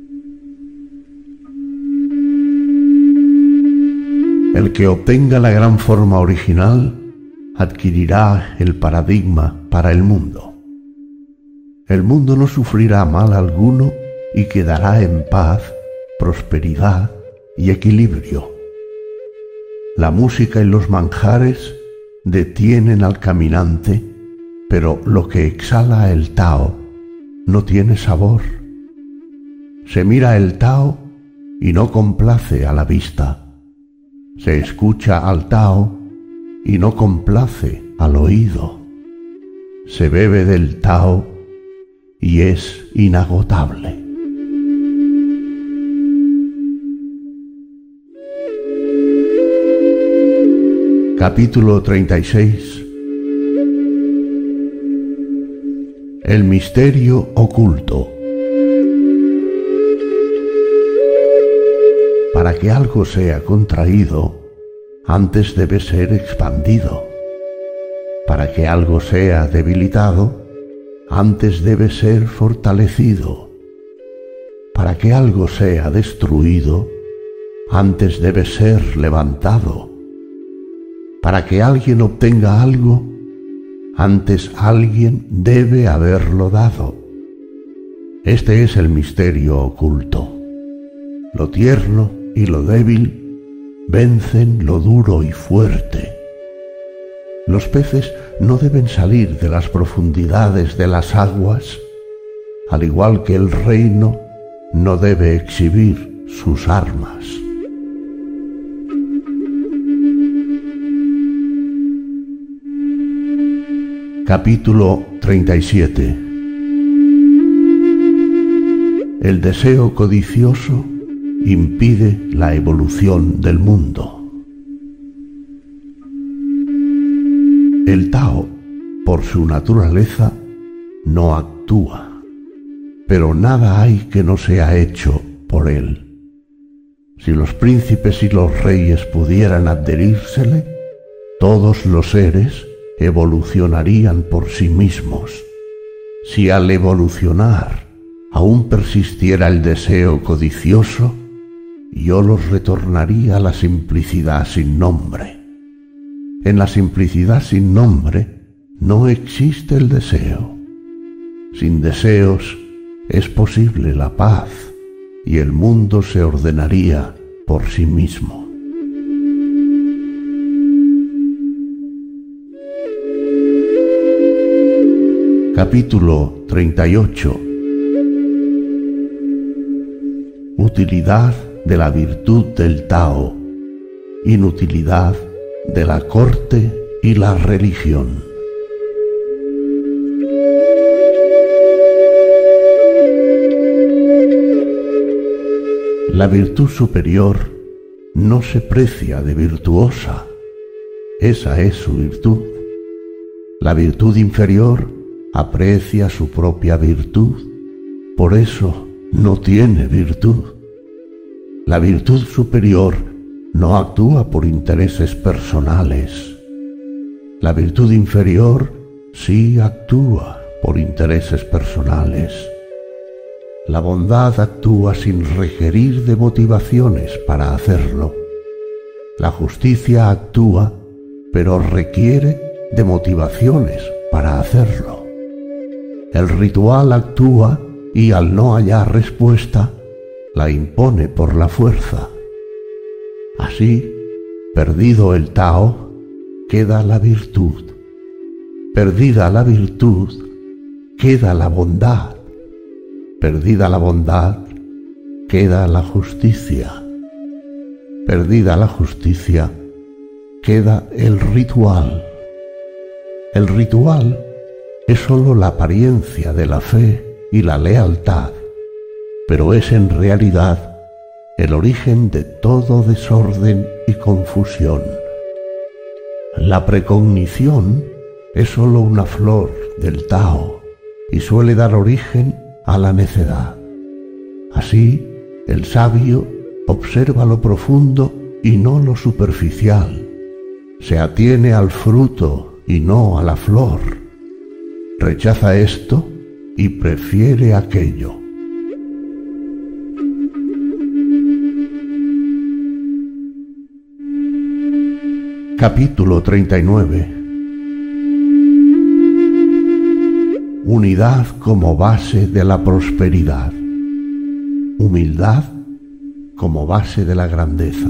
El que obtenga la gran forma original adquirirá el paradigma para el mundo. El mundo no sufrirá mal alguno y quedará en paz, prosperidad y equilibrio. La música y los manjares detienen al caminante, pero lo que exhala el Tao no tiene sabor. Se mira el Tao y no complace a la vista. Se escucha al Tao y no complace al oído. Se bebe del Tao y es inagotable. Capítulo treinta y seis. El misterio oculto. Para que algo sea contraído, antes debe ser expandido. Para que algo sea debilitado, antes debe ser fortalecido. Para que algo sea destruido, antes debe ser levantado. Para que alguien obtenga algo, antes alguien debe haberlo dado. Este es el misterio oculto. Lo tierno y lo débil vencen lo duro y fuerte. Los peces no deben salir de las profundidades de las aguas, al igual que el reino no debe exhibir sus armas. Capítulo treinta y siete. El deseo codicioso impide la evolución del mundo. El Tao, por su naturaleza, no actúa, pero nada hay que no sea hecho por él. Si los príncipes y los reyes pudieran adherírsele, todos los seres evolucionarían por sí mismos. Si al evolucionar aún persistiera el deseo codicioso, yo los retornaría a la simplicidad sin nombre. En la simplicidad sin nombre no existe el deseo. Sin deseos es posible la paz y el mundo se ordenaría por sí mismo. Capítulo treinta y ocho. Utilidad de la virtud del Tao, inutilidad de la corte y la religión. La virtud superior no se precia de virtuosa, esa es su virtud. La virtud inferior aprecia su propia virtud, por eso no tiene virtud. La virtud superior no actúa por intereses personales. La virtud inferior sí actúa por intereses personales. La bondad actúa sin requerir de motivaciones para hacerlo. La justicia actúa, pero requiere de motivaciones para hacerlo. El ritual actúa y al no hallar respuesta, la impone por la fuerza. Así, perdido el Tao, queda la virtud. Perdida la virtud, queda la bondad. Perdida la bondad, queda la justicia. Perdida la justicia, queda el ritual. El ritual es sólo la apariencia de la fe y la lealtad, pero es en realidad el origen de todo desorden y confusión. La precognición es sólo una flor del Tao y suele dar origen a la necedad. Así, el sabio observa lo profundo y no lo superficial. Se atiene al fruto y no a la flor. Rechaza esto y prefiere aquello. Capítulo treinta y nueve. Unidad como base de la prosperidad. Humildad como base de la grandeza.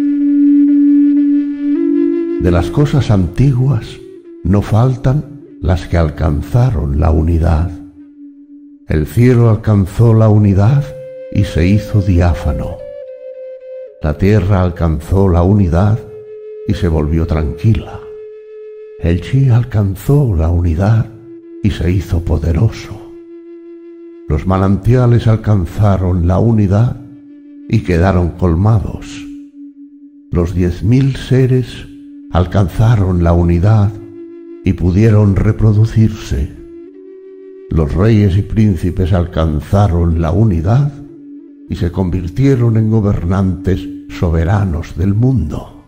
De las cosas antiguas no faltan las que alcanzaron la unidad. El cielo alcanzó la unidad y se hizo diáfano. La tierra alcanzó la unidad y se volvió tranquila. El chi alcanzó la unidad y se hizo poderoso. Los manantiales alcanzaron la unidad y quedaron colmados. Los diez mil seres alcanzaron la unidad y pudieron reproducirse. Los reyes y príncipes alcanzaron la unidad y se convirtieron en gobernantes soberanos del mundo.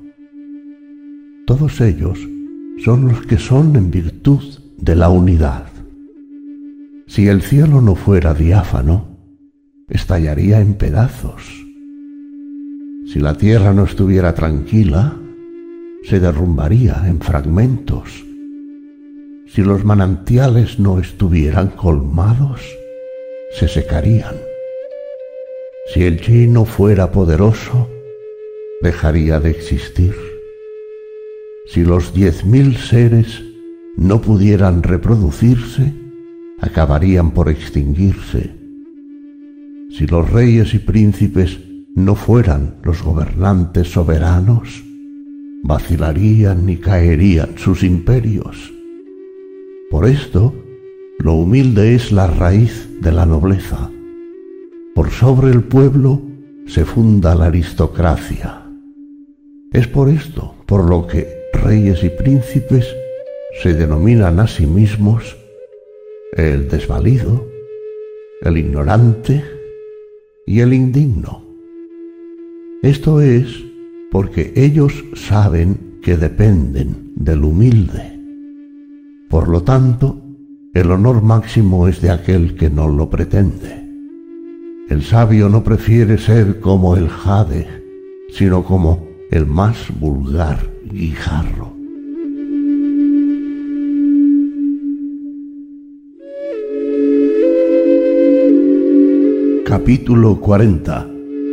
Todos ellos son los que son en virtud de la unidad. Si el cielo no fuera diáfano, estallaría en pedazos. Si la tierra no estuviera tranquila, se derrumbaría en fragmentos. Si los manantiales no estuvieran colmados, se secarían. Si el chi no fuera poderoso, dejaría de existir. Si los diez mil seres no pudieran reproducirse, acabarían por extinguirse. Si los reyes y príncipes no fueran los gobernantes soberanos, vacilarían y caerían sus imperios. Por esto, lo humilde es la raíz de la nobleza. Por sobre el pueblo se funda la aristocracia. Es por esto por lo que reyes y príncipes se denominan a sí mismos el desvalido, el ignorante y el indigno. Esto es porque ellos saben que dependen del humilde. Por lo tanto, el honor máximo es de aquel que no lo pretende. El sabio no prefiere ser como el jade, sino como el más vulgar guijarro. Capítulo cuarenta.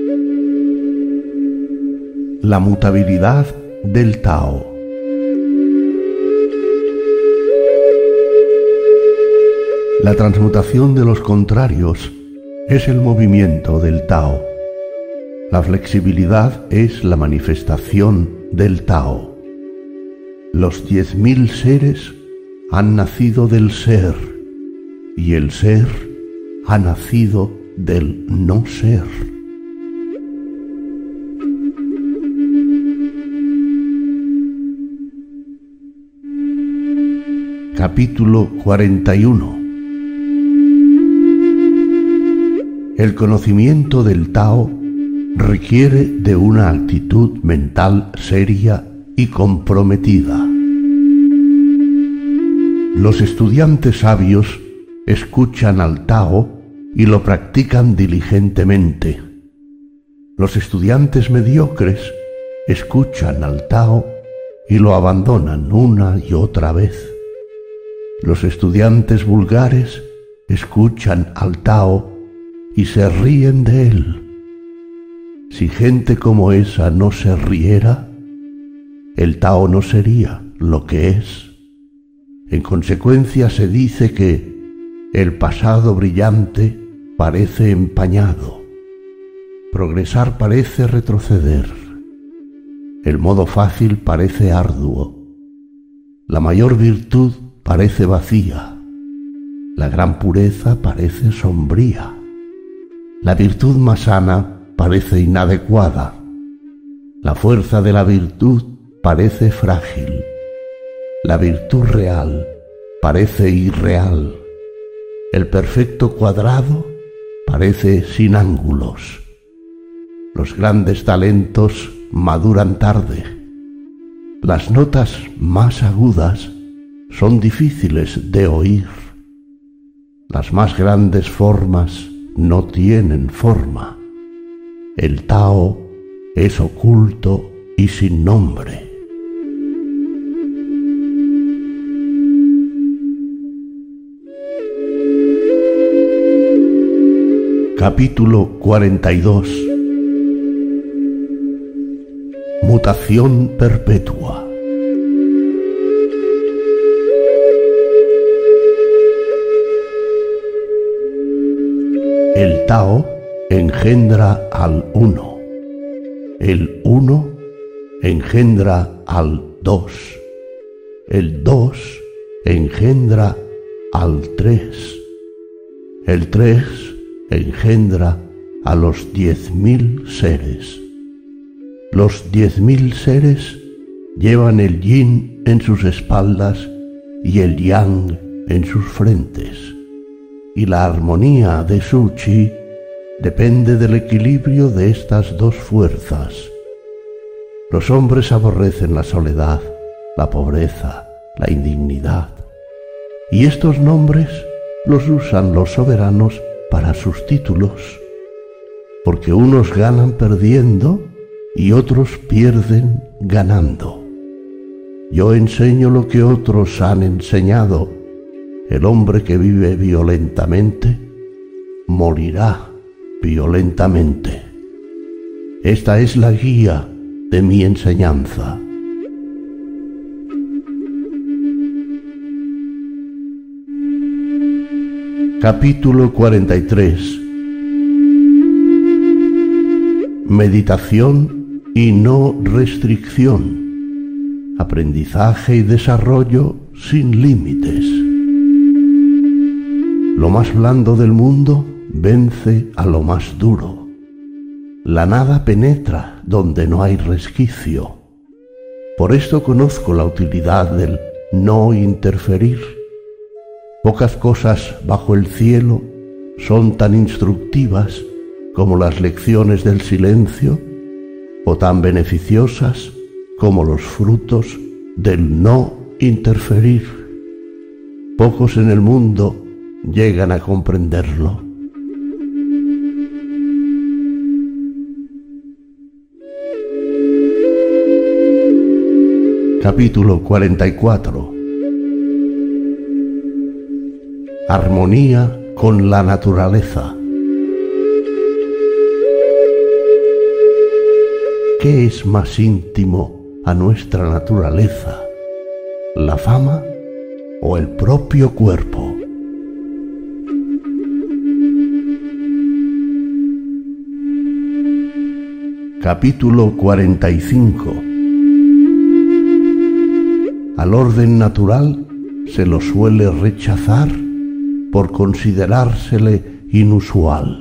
La mutabilidad del Tao. La transmutación de los contrarios es el movimiento del Tao. La flexibilidad es la manifestación del Tao. Los diez mil seres han nacido del ser, y el ser ha nacido del no ser. Capítulo cuarenta y uno. El conocimiento del Tao requiere de una actitud mental seria y comprometida. Los estudiantes sabios escuchan al Tao y lo practican diligentemente. Los estudiantes mediocres escuchan al Tao y lo abandonan una y otra vez. Los estudiantes vulgares escuchan al Tao y se ríen de él. Si gente como esa no se riera, el Tao no sería lo que es. En consecuencia se dice que el pasado brillante parece empañado, progresar parece retroceder, el modo fácil parece arduo, la mayor virtud parece vacía, la gran pureza parece sombría, la virtud más sana parece inadecuada, la fuerza de la virtud parece frágil, la virtud real parece irreal, el perfecto cuadrado parece sin ángulos. Los grandes talentos maduran tarde. Las notas más agudas son difíciles de oír. Las más grandes formas no tienen forma. El Tao es oculto y sin nombre. Capítulo cuarenta y dos. Mutación perpetua. El Tao engendra al Uno. El Uno engendra al Dos. El Dos engendra al Tres. El Tres engendra a los diez mil seres. Los diez mil seres llevan el yin en sus espaldas y el yang en sus frentes, y la armonía de su chi depende del equilibrio de estas dos fuerzas. Los hombres aborrecen la soledad, la pobreza, la indignidad, y estos nombres los usan los soberanos para sus títulos, porque unos ganan perdiendo y otros pierden ganando. Yo enseño lo que otros han enseñado. El hombre que vive violentamente morirá violentamente. Esta es la guía de mi enseñanza. Capítulo cuarenta y tres. Meditación y no restricción. Aprendizaje y desarrollo sin límites. Lo más blando del mundo vence a lo más duro. La nada penetra donde no hay resquicio. Por esto conozco la utilidad del no interferir. Pocas cosas bajo el cielo son tan instructivas como las lecciones del silencio, o tan beneficiosas como los frutos del no interferir. Pocos en el mundo llegan a comprenderlo. Capítulo cuarenta y cuatro. Armonía con la naturaleza. ¿Qué es más íntimo a nuestra naturaleza? ¿La fama o el propio cuerpo? Capítulo cuarenta y cinco. Al orden natural se lo suele rechazar por considerársele inusual.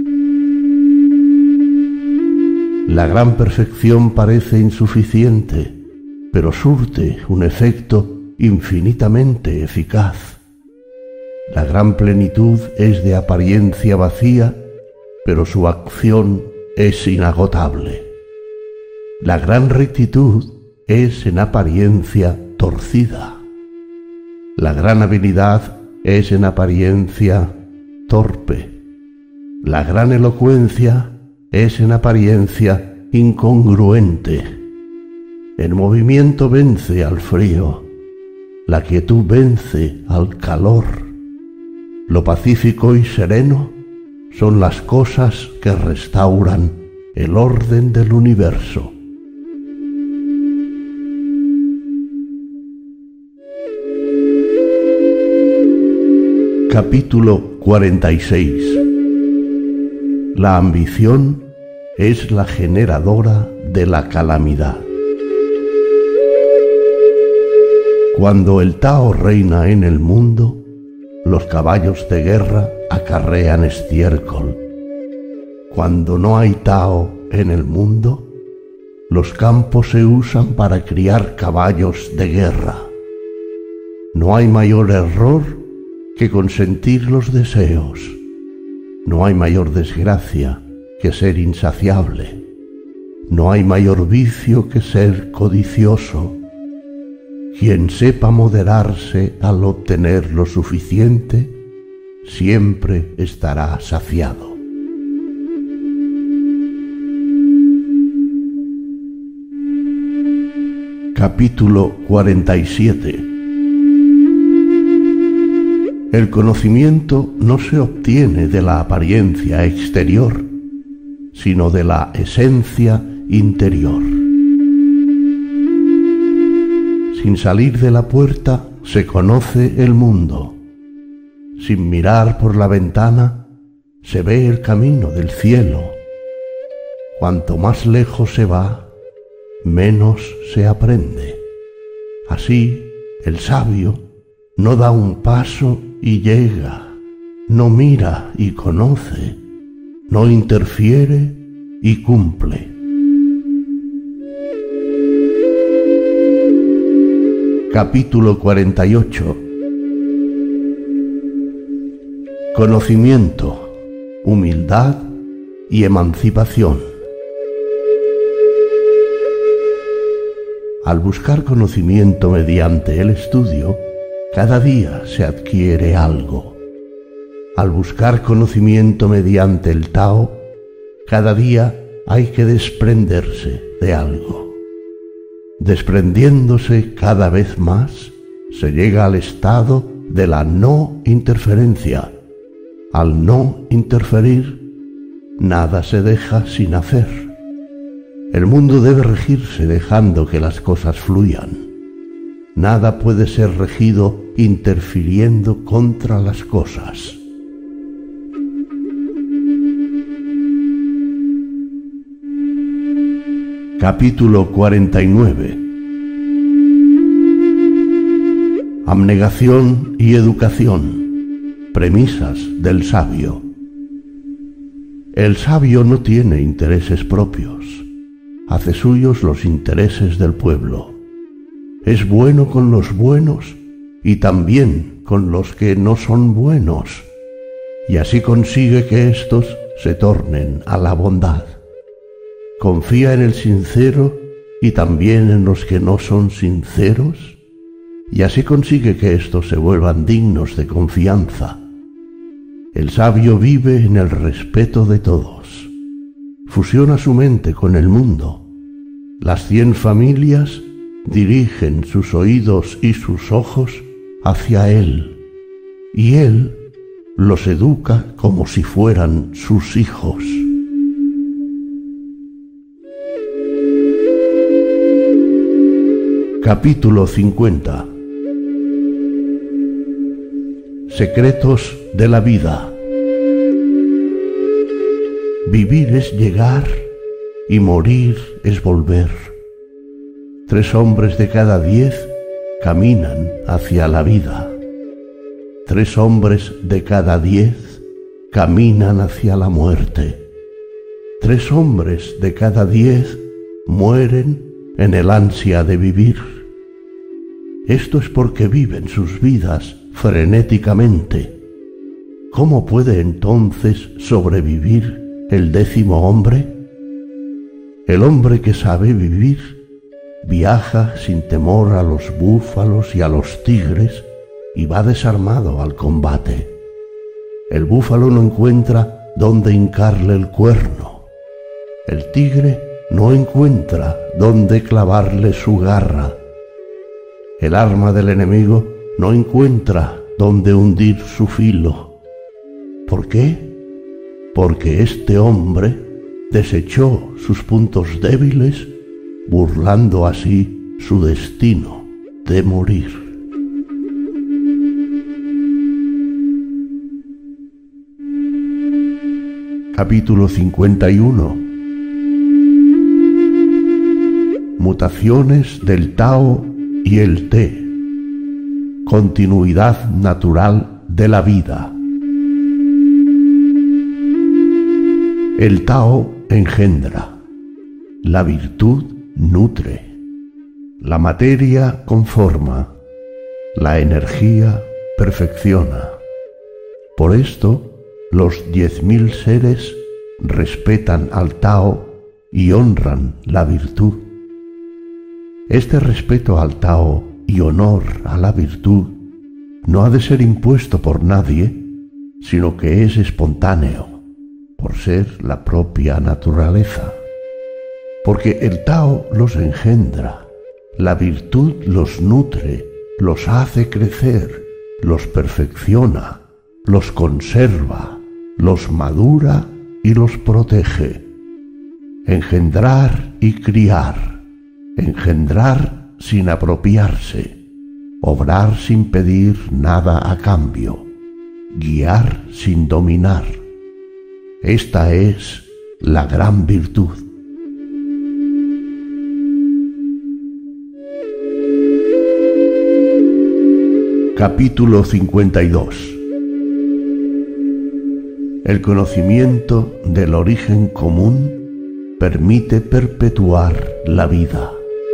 La gran perfección parece insuficiente, pero surte un efecto infinitamente eficaz. La gran plenitud es de apariencia vacía, pero su acción es inagotable. La gran rectitud es en apariencia torcida. La gran habilidad es en apariencia torpe. La gran elocuencia es en apariencia incongruente. El movimiento vence al frío, la quietud vence al calor. Lo pacífico y sereno son las cosas que restauran el orden del universo. Capítulo cuarenta y seis. La ambición es la generadora de la calamidad. Cuando el Tao reina en el mundo, los caballos de guerra acarrean estiércol. Cuando no hay Tao en el mundo, los campos se usan para criar caballos de guerra. No hay mayor error que consentir los deseos. No hay mayor desgracia que ser insaciable. No hay mayor vicio que ser codicioso. Quien sepa moderarse al obtener lo suficiente, siempre estará saciado. Capítulo cuarenta y siete. El conocimiento no se obtiene de la apariencia exterior, sino de la esencia interior. Sin salir de la puerta se conoce el mundo. Sin mirar por la ventana se ve el camino del cielo. Cuanto más lejos se va, menos se aprende. Así, el sabio no da un paso y llega, no mira y conoce, no interfiere y cumple. Capítulo cuarenta y ocho. Conocimiento, humildad y emancipación. Al buscar conocimiento mediante el estudio, cada día se adquiere algo. Al buscar conocimiento mediante el Tao, cada día hay que desprenderse de algo. Desprendiéndose cada vez más, se llega al estado de la no interferencia. Al no interferir, nada se deja sin hacer. El mundo debe regirse dejando que las cosas fluyan. Nada puede ser regido interfiriendo contra las cosas. Capítulo cuarenta y nueve. Abnegación y educación. Premisas del sabio. El sabio no tiene intereses propios. Hace suyos los intereses del pueblo. Es bueno con los buenos y también con los que no son buenos, y así consigue que éstos se tornen a la bondad. Confía en el sincero y también en los que no son sinceros, y así consigue que éstos se vuelvan dignos de confianza. El sabio vive en el respeto de todos. Fusiona su mente con el mundo. Las cien familias dirigen sus oídos y sus ojos hacia él, y él los educa como si fueran sus hijos. Capítulo cincuenta. Secretos de la vida. Vivir es llegar y morir es volver. Tres hombres de cada diez caminan hacia la vida. Tres hombres de cada diez caminan hacia la muerte. Tres hombres de cada diez mueren en el ansia de vivir. Esto es porque viven sus vidas frenéticamente. ¿Cómo puede entonces sobrevivir el décimo hombre? El hombre que sabe vivir viaja sin temor a los búfalos y a los tigres y va desarmado al combate. El búfalo no encuentra dónde hincarle el cuerno. El tigre no encuentra dónde clavarle su garra. El arma del enemigo no encuentra dónde hundir su filo. ¿Por qué? Porque este hombre desechó sus puntos débiles, burlando así su destino de morir. Capítulo cincuenta y uno. Mutaciones del Tao y el Te. Continuidad natural de la vida. El Tao engendra, la virtud nutre, la materia conforma, la energía perfecciona. Por esto, los diez mil seres respetan al Tao y honran la virtud. Este respeto al Tao y honor a la virtud no ha de ser impuesto por nadie, sino que es espontáneo, por ser la propia naturaleza. Porque el Tao los engendra, la virtud los nutre, los hace crecer, los perfecciona, los conserva, los madura y los protege. Engendrar y criar, engendrar sin apropiarse, obrar sin pedir nada a cambio, guiar sin dominar. Esta es la gran virtud. Capítulo cincuenta y dos. El conocimiento del origen común permite perpetuar la vida.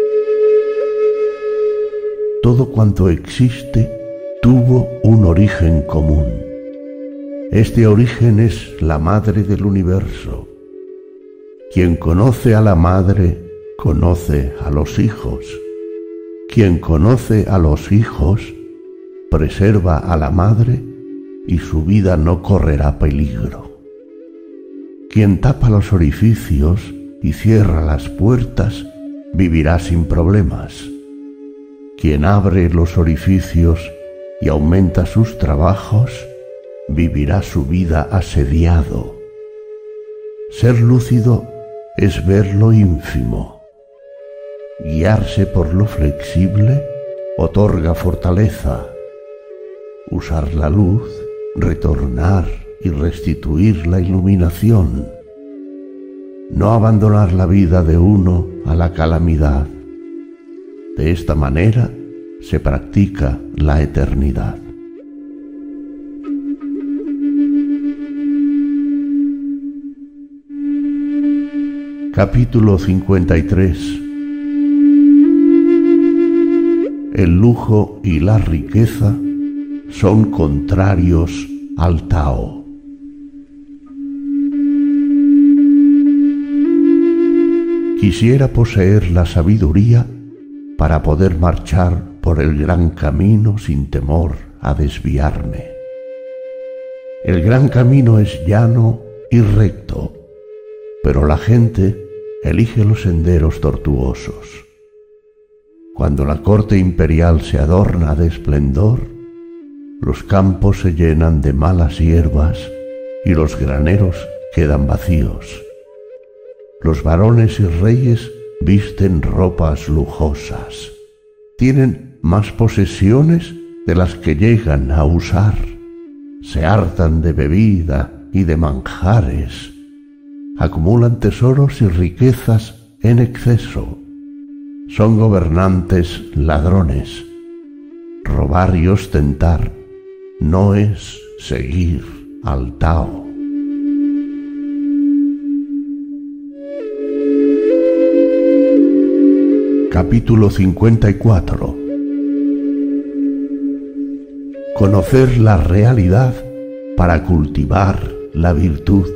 Todo cuanto existe tuvo un origen común. Este origen es la madre del universo. Quien conoce a la madre, conoce a los hijos. Quien conoce a los hijos, preserva a la madre y su vida no correrá peligro. Quien tapa los orificios y cierra las puertas, vivirá sin problemas. Quien abre los orificios y aumenta sus trabajos, vivirá su vida asediado. Ser lúcido es ver lo ínfimo. Guiarse por lo flexible otorga fortaleza. Usar la luz, retornar y restituir la iluminación. No abandonar la vida de uno a la calamidad. De esta manera se practica la eternidad. Capítulo cincuenta y tres. El lujo y la riqueza son contrarios al Tao. Quisiera poseer la sabiduría para poder marchar por el gran camino sin temor a desviarme. El gran camino es llano y recto, pero la gente elige los senderos tortuosos. Cuando la corte imperial se adorna de esplendor, los campos se llenan de malas hierbas y los graneros quedan vacíos. Los varones y reyes visten ropas lujosas. Tienen más posesiones de las que llegan a usar. Se hartan de bebida y de manjares. Acumulan tesoros y riquezas en exceso. Son gobernantes ladrones. Robar y ostentar no es seguir al Tao. Capítulo cincuenta y cuatro. Conocer la realidad para cultivar la virtud.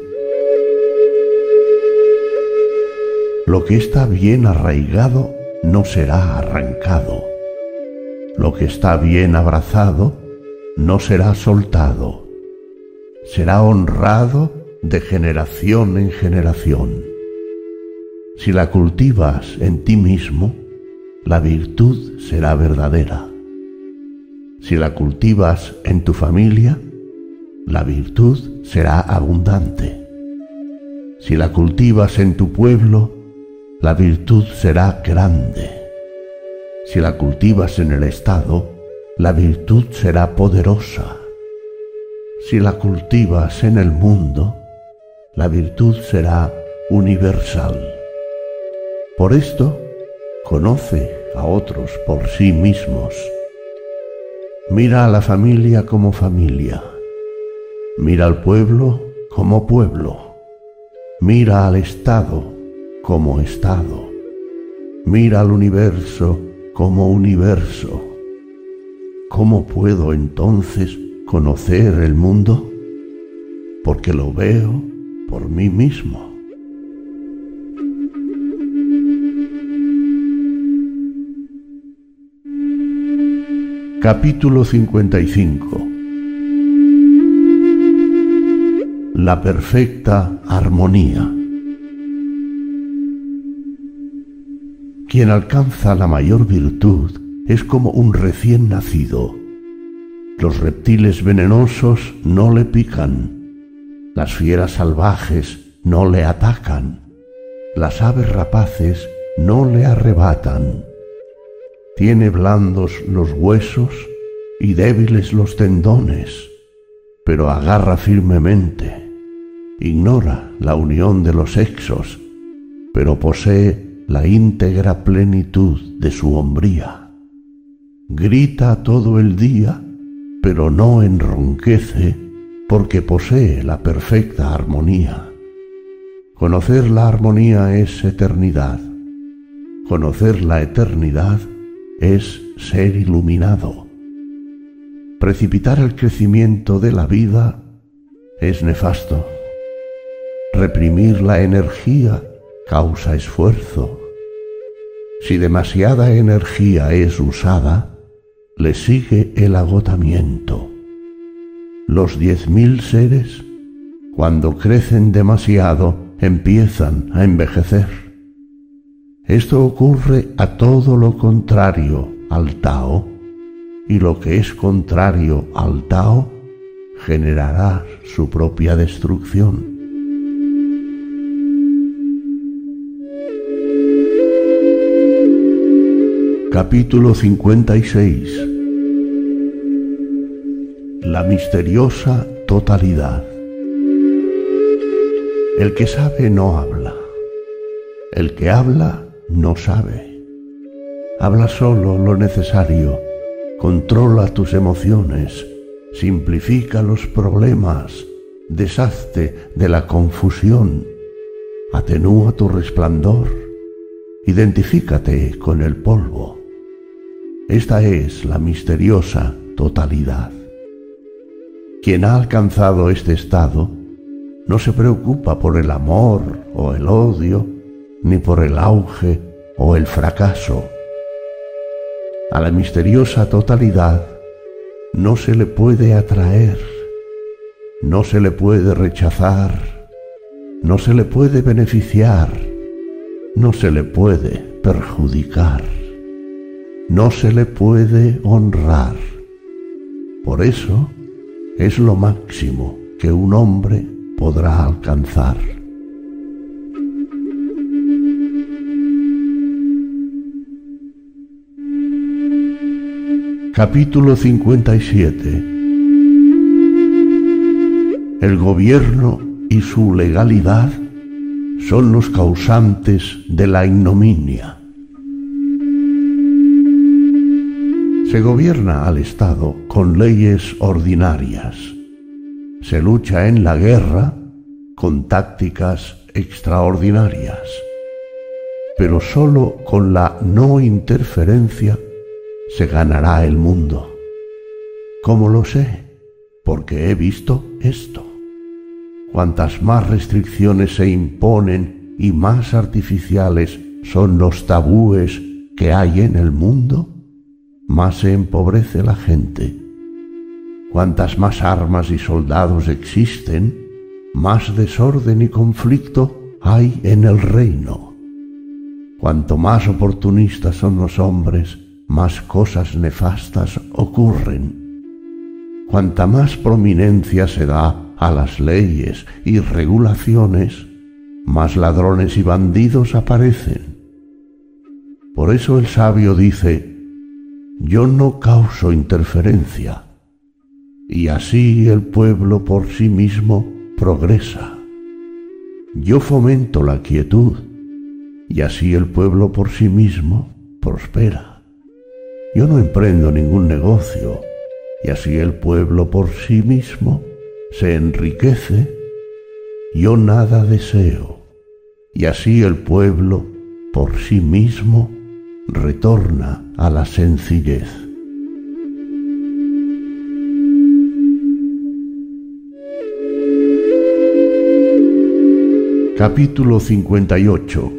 Lo que está bien arraigado no será arrancado. Lo que está bien abrazado no será soltado. Será honrado de generación en generación. Si la cultivas en ti mismo, la virtud será verdadera. Si la cultivas en tu familia, la virtud será abundante. Si la cultivas en tu pueblo, la virtud será grande. Si la cultivas en el Estado, la virtud será poderosa. Si la cultivas en el mundo, la virtud será universal. Por esto, conoce a otros por sí mismos. Mira a la familia como familia. Mira al pueblo como pueblo. Mira al Estado como Estado. Mira al universo como universo. ¿Cómo puedo entonces conocer el mundo? Porque lo veo por mí mismo. Capítulo cincuenta y cinco. La perfecta armonía. Quien alcanza la mayor virtud es como un recién nacido. Los reptiles venenosos no le pican, las fieras salvajes no le atacan, las aves rapaces no le arrebatan. Tiene blandos los huesos y débiles los tendones, pero agarra firmemente. Ignora la unión de los sexos, pero posee la íntegra plenitud de su hombría. Grita todo el día, pero no enronquece, porque posee la perfecta armonía. Conocer la armonía es eternidad. Conocer la eternidad es ser iluminado. Precipitar el crecimiento de la vida es nefasto. Reprimir la energía causa esfuerzo. Si demasiada energía es usada, le sigue el agotamiento. Los diez mil seres, cuando crecen demasiado, empiezan a envejecer. Esto ocurre a todo lo contrario al Tao, y lo que es contrario al Tao generará su propia destrucción. Capítulo cincuenta y seis. La misteriosa totalidad. El que sabe no habla. El que habla no sabe. Habla solo lo necesario. Controla tus emociones. Simplifica los problemas. Deshazte de la confusión. Atenúa tu resplandor. Identifícate con el polvo. Esta es la misteriosa totalidad. Quien ha alcanzado este estado no se preocupa por el amor o el odio, ni por el auge o el fracaso. A la misteriosa totalidad no se le puede atraer, no se le puede rechazar, no se le puede beneficiar, no se le puede perjudicar. No se le puede honrar. Por eso es lo máximo que un hombre podrá alcanzar. Capítulo cincuenta y siete. El gobierno y su legalidad son los causantes de la ignominia. Se gobierna al Estado con leyes ordinarias. Se lucha en la guerra con tácticas extraordinarias. Pero sólo con la no interferencia se ganará el mundo. ¿Cómo lo sé? Porque he visto esto. Cuantas más restricciones se imponen y más artificiales son los tabúes que hay en el mundo, más se empobrece la gente. Cuantas más armas y soldados existen, más desorden y conflicto hay en el reino. Cuanto más oportunistas son los hombres, más cosas nefastas ocurren. Cuanta más prominencia se da a las leyes y regulaciones, más ladrones y bandidos aparecen. Por eso el sabio dice: yo no causo interferencia, y así el pueblo por sí mismo progresa. Yo fomento la quietud, y así el pueblo por sí mismo prospera. Yo no emprendo ningún negocio, y así el pueblo por sí mismo se enriquece. Yo nada deseo, y así el pueblo por sí mismo retorna a la sencillez. Capítulo cincuenta y ocho.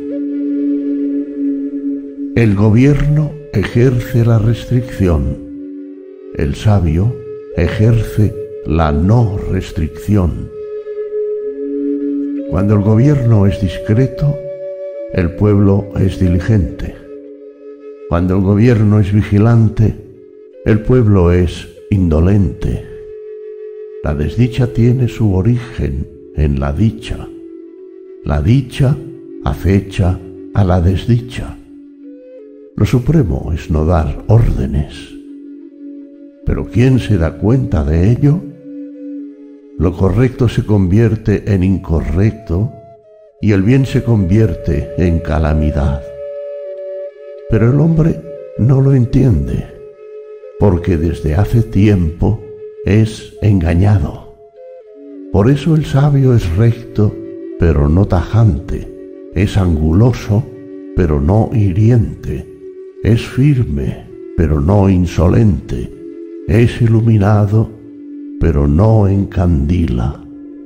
El gobierno ejerce la restricción, el sabio ejerce la no restricción. Cuando el gobierno es discreto, el pueblo es diligente. Cuando el gobierno es vigilante, el pueblo es indolente. La desdicha tiene su origen en la dicha. La dicha acecha a la desdicha. Lo supremo es no dar órdenes. Pero ¿quién se da cuenta de ello? Lo correcto se convierte en incorrecto y el bien se convierte en calamidad. Pero el hombre no lo entiende, porque desde hace tiempo es engañado. Por eso el sabio es recto, pero no tajante, es anguloso, pero no hiriente, es firme, pero no insolente, es iluminado, pero no encandila.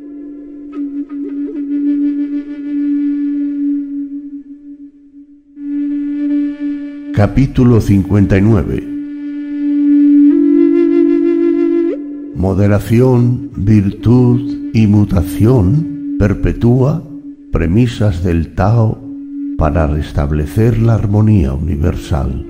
Capítulo cincuenta y nueve. Moderación, virtud y mutación perpetúa premisas del Tao para restablecer la armonía universal.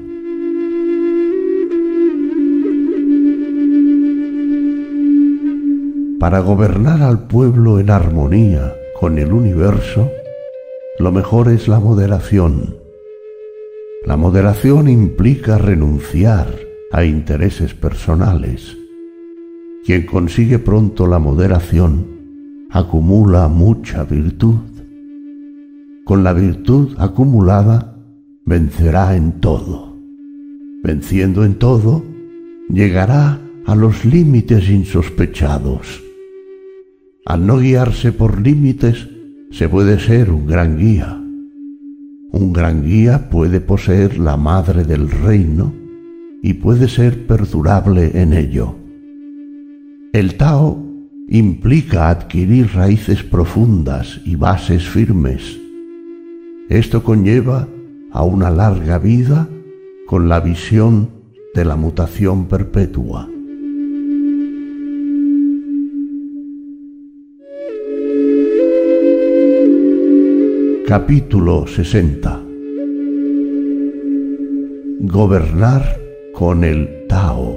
Para gobernar al pueblo en armonía con el universo, lo mejor es la moderación. La moderación implica renunciar a intereses personales. Quien consigue pronto la moderación acumula mucha virtud. Con la virtud acumulada vencerá en todo. Venciendo en todo, llegará a los límites insospechados. Al no guiarse por límites, se puede ser un gran guía. Un gran guía puede poseer la madre del reino y puede ser perdurable en ello. El Tao implica adquirir raíces profundas y bases firmes. Esto conlleva a una larga vida con la visión de la mutación perpetua. Capítulo sesenta. Gobernar con el Tao.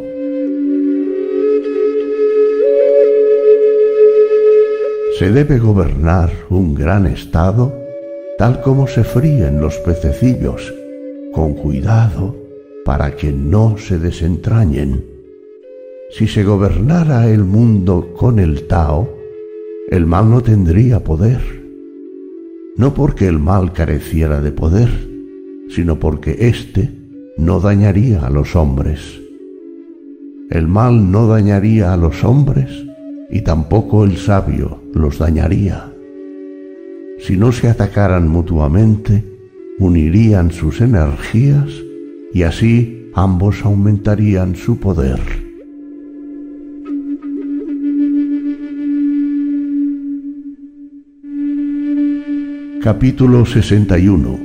Se debe gobernar un gran estado tal como se fríen los pececillos, con cuidado para que no se desentrañen. Si se gobernara el mundo con el Tao, el mal no tendría poder. No porque el mal careciera de poder, sino porque éste no dañaría a los hombres. El mal no dañaría a los hombres y tampoco el sabio los dañaría. Si no se atacaran mutuamente, unirían sus energías y así ambos aumentarían su poder. Capítulo sesenta y uno.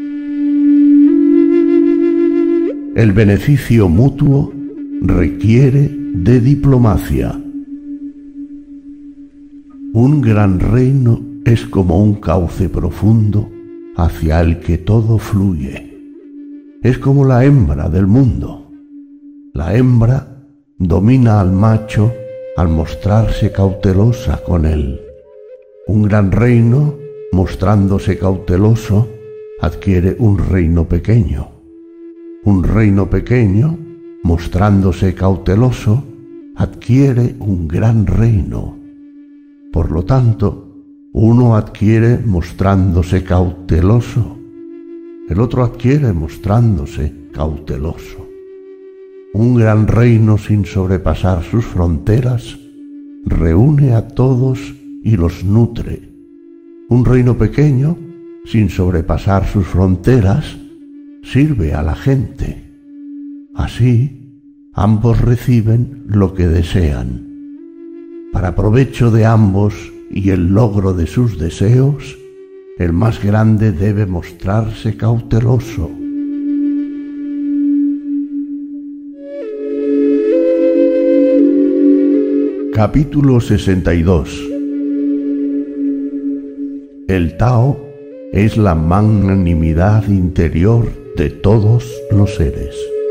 El beneficio mutuo requiere de diplomacia. Un gran reino es como un cauce profundo hacia el que todo fluye. Es como la hembra del mundo. La hembra domina al macho al mostrarse cautelosa con él. Un gran reino mostrándose cauteloso, adquiere un reino pequeño. Un reino pequeño, mostrándose cauteloso, adquiere un gran reino. Por lo tanto, uno adquiere mostrándose cauteloso, el otro adquiere mostrándose cauteloso. Un gran reino sin sobrepasar sus fronteras reúne a todos y los nutre. Un reino pequeño, sin sobrepasar sus fronteras, sirve a la gente. Así, ambos reciben lo que desean. Para provecho de ambos y el logro de sus deseos, el más grande debe mostrarse cauteloso. Capítulo sesenta y dos. El Tao es la magnanimidad interior de todos los seres.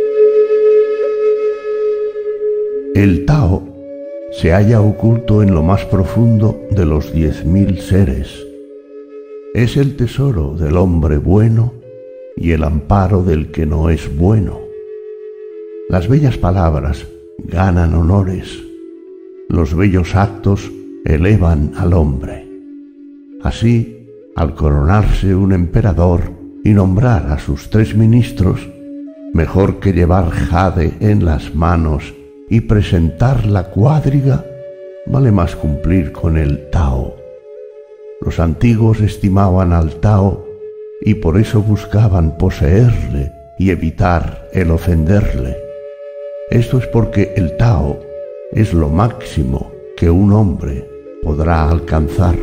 El Tao se halla oculto en lo más profundo de los diez mil seres. Es el tesoro del hombre bueno y el amparo del que no es bueno. Las bellas palabras ganan honores. Los bellos actos elevan al hombre. Así, al coronarse un emperador y nombrar a sus tres ministros, mejor que llevar jade en las manos y presentar la cuadriga, vale más cumplir con el Tao. Los antiguos estimaban al Tao y por eso buscaban poseerle y evitar el ofenderle. Esto es porque el Tao es lo máximo que un hombre podrá alcanzar.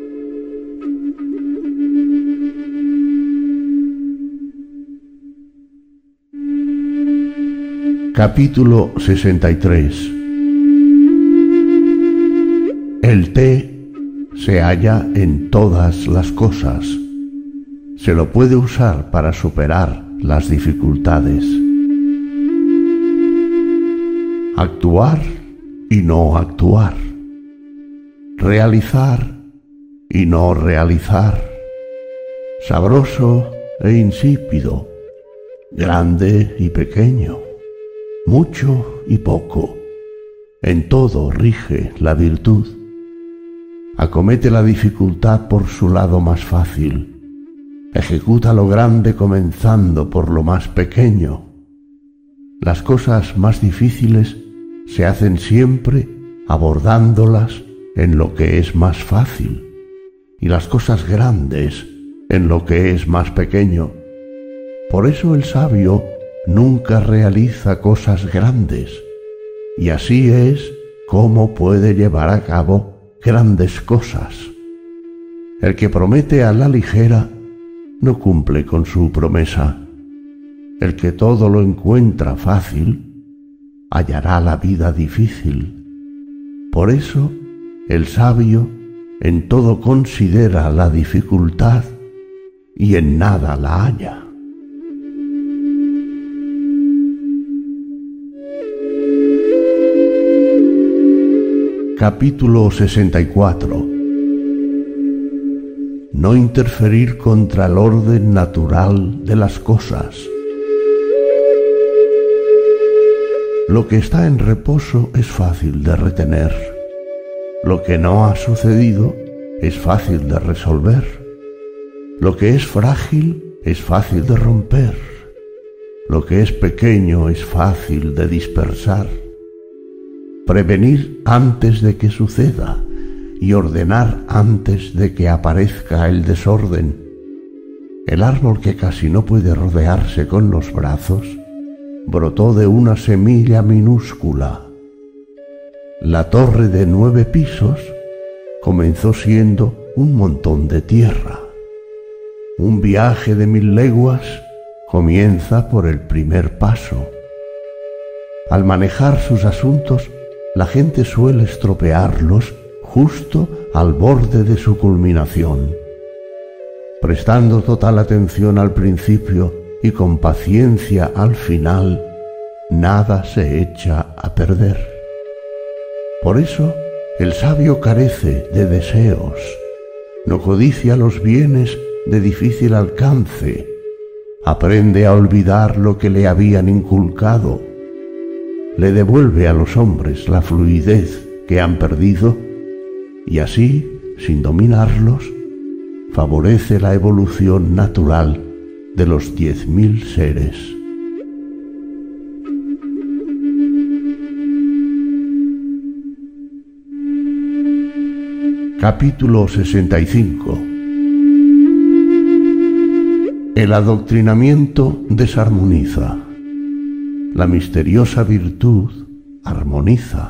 Capítulo sesenta y tres. El té se halla en todas las cosas. Se lo puede usar para superar las dificultades. Actuar y no actuar. Realizar y no realizar. Sabroso e insípido. Grande y pequeño. Mucho y poco. En todo rige la virtud. Acomete la dificultad por su lado más fácil. Ejecuta lo grande comenzando por lo más pequeño. Las cosas más difíciles se hacen siempre abordándolas en lo que es más fácil, y las cosas grandes en lo que es más pequeño. Por eso el sabio nunca realiza cosas grandes, y así es como puede llevar a cabo grandes cosas. El que promete a la ligera no cumple con su promesa. El que todo lo encuentra fácil hallará la vida difícil. Por eso el sabio en todo considera la dificultad y en nada la halla. Capítulo sesenta y cuatro. No interferir contra el orden natural de las cosas. Lo que está en reposo es fácil de retener. Lo que no ha sucedido es fácil de resolver. Lo que es frágil es fácil de romper. Lo que es pequeño es fácil de dispersar. Prevenir antes de que suceda y ordenar antes de que aparezca el desorden. El árbol que casi no puede rodearse con los brazos brotó de una semilla minúscula. La torre de nueve pisos comenzó siendo un montón de tierra. Un viaje de mil leguas comienza por el primer paso. Al manejar sus asuntos, la gente suele estropearlos justo al borde de su culminación. Prestando total atención al principio y con paciencia al final, nada se echa a perder. Por eso, el sabio carece de deseos, no codicia los bienes de difícil alcance, aprende a olvidar lo que le habían inculcado, le devuelve a los hombres la fluidez que han perdido y así, sin dominarlos, favorece la evolución natural de los diez mil seres. Capítulo sesenta y cinco. El adoctrinamiento desarmoniza. La misteriosa virtud armoniza.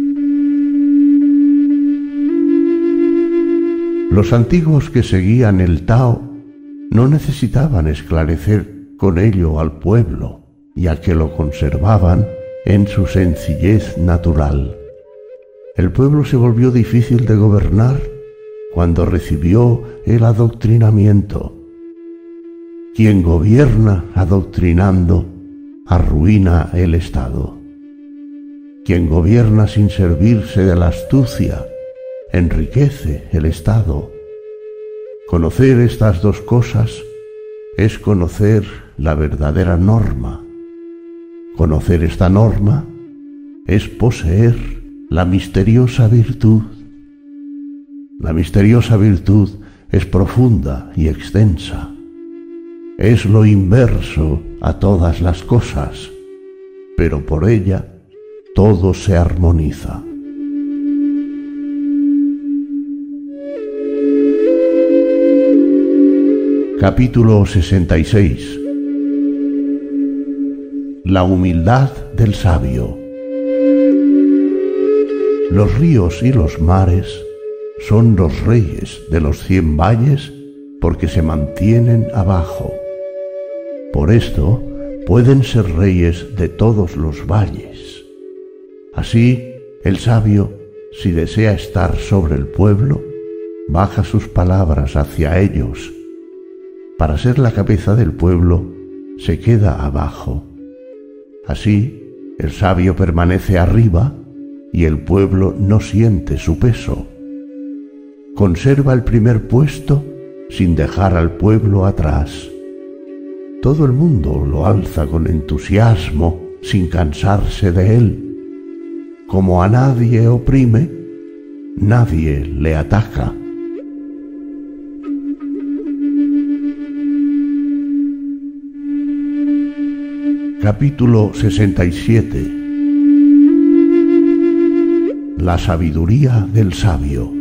Los antiguos que seguían el Tao no necesitaban esclarecer con ello al pueblo, ya que lo conservaban en su sencillez natural. El pueblo se volvió difícil de gobernar cuando recibió el adoctrinamiento. Quien gobierna adoctrinando arruina el Estado. Quien gobierna sin servirse de la astucia enriquece el Estado. Conocer estas dos cosas es conocer la verdadera norma. Conocer esta norma es poseer la misteriosa virtud. La misteriosa virtud es profunda y extensa. Es lo inverso a todas las cosas, pero por ella todo se armoniza. Capítulo sesenta y seis. La humildad del sabio. Los ríos y los mares son los reyes de los cien valles porque se mantienen abajo. Por esto pueden ser reyes de todos los valles. Así, el sabio, si desea estar sobre el pueblo, baja sus palabras hacia ellos. Para ser la cabeza del pueblo, se queda abajo. Así, el sabio permanece arriba y el pueblo no siente su peso. Conserva el primer puesto sin dejar al pueblo atrás. Todo el mundo lo alza con entusiasmo sin cansarse de él. Como a nadie oprime, nadie le ataca. Capítulo sesenta y siete. La sabiduría del sabio.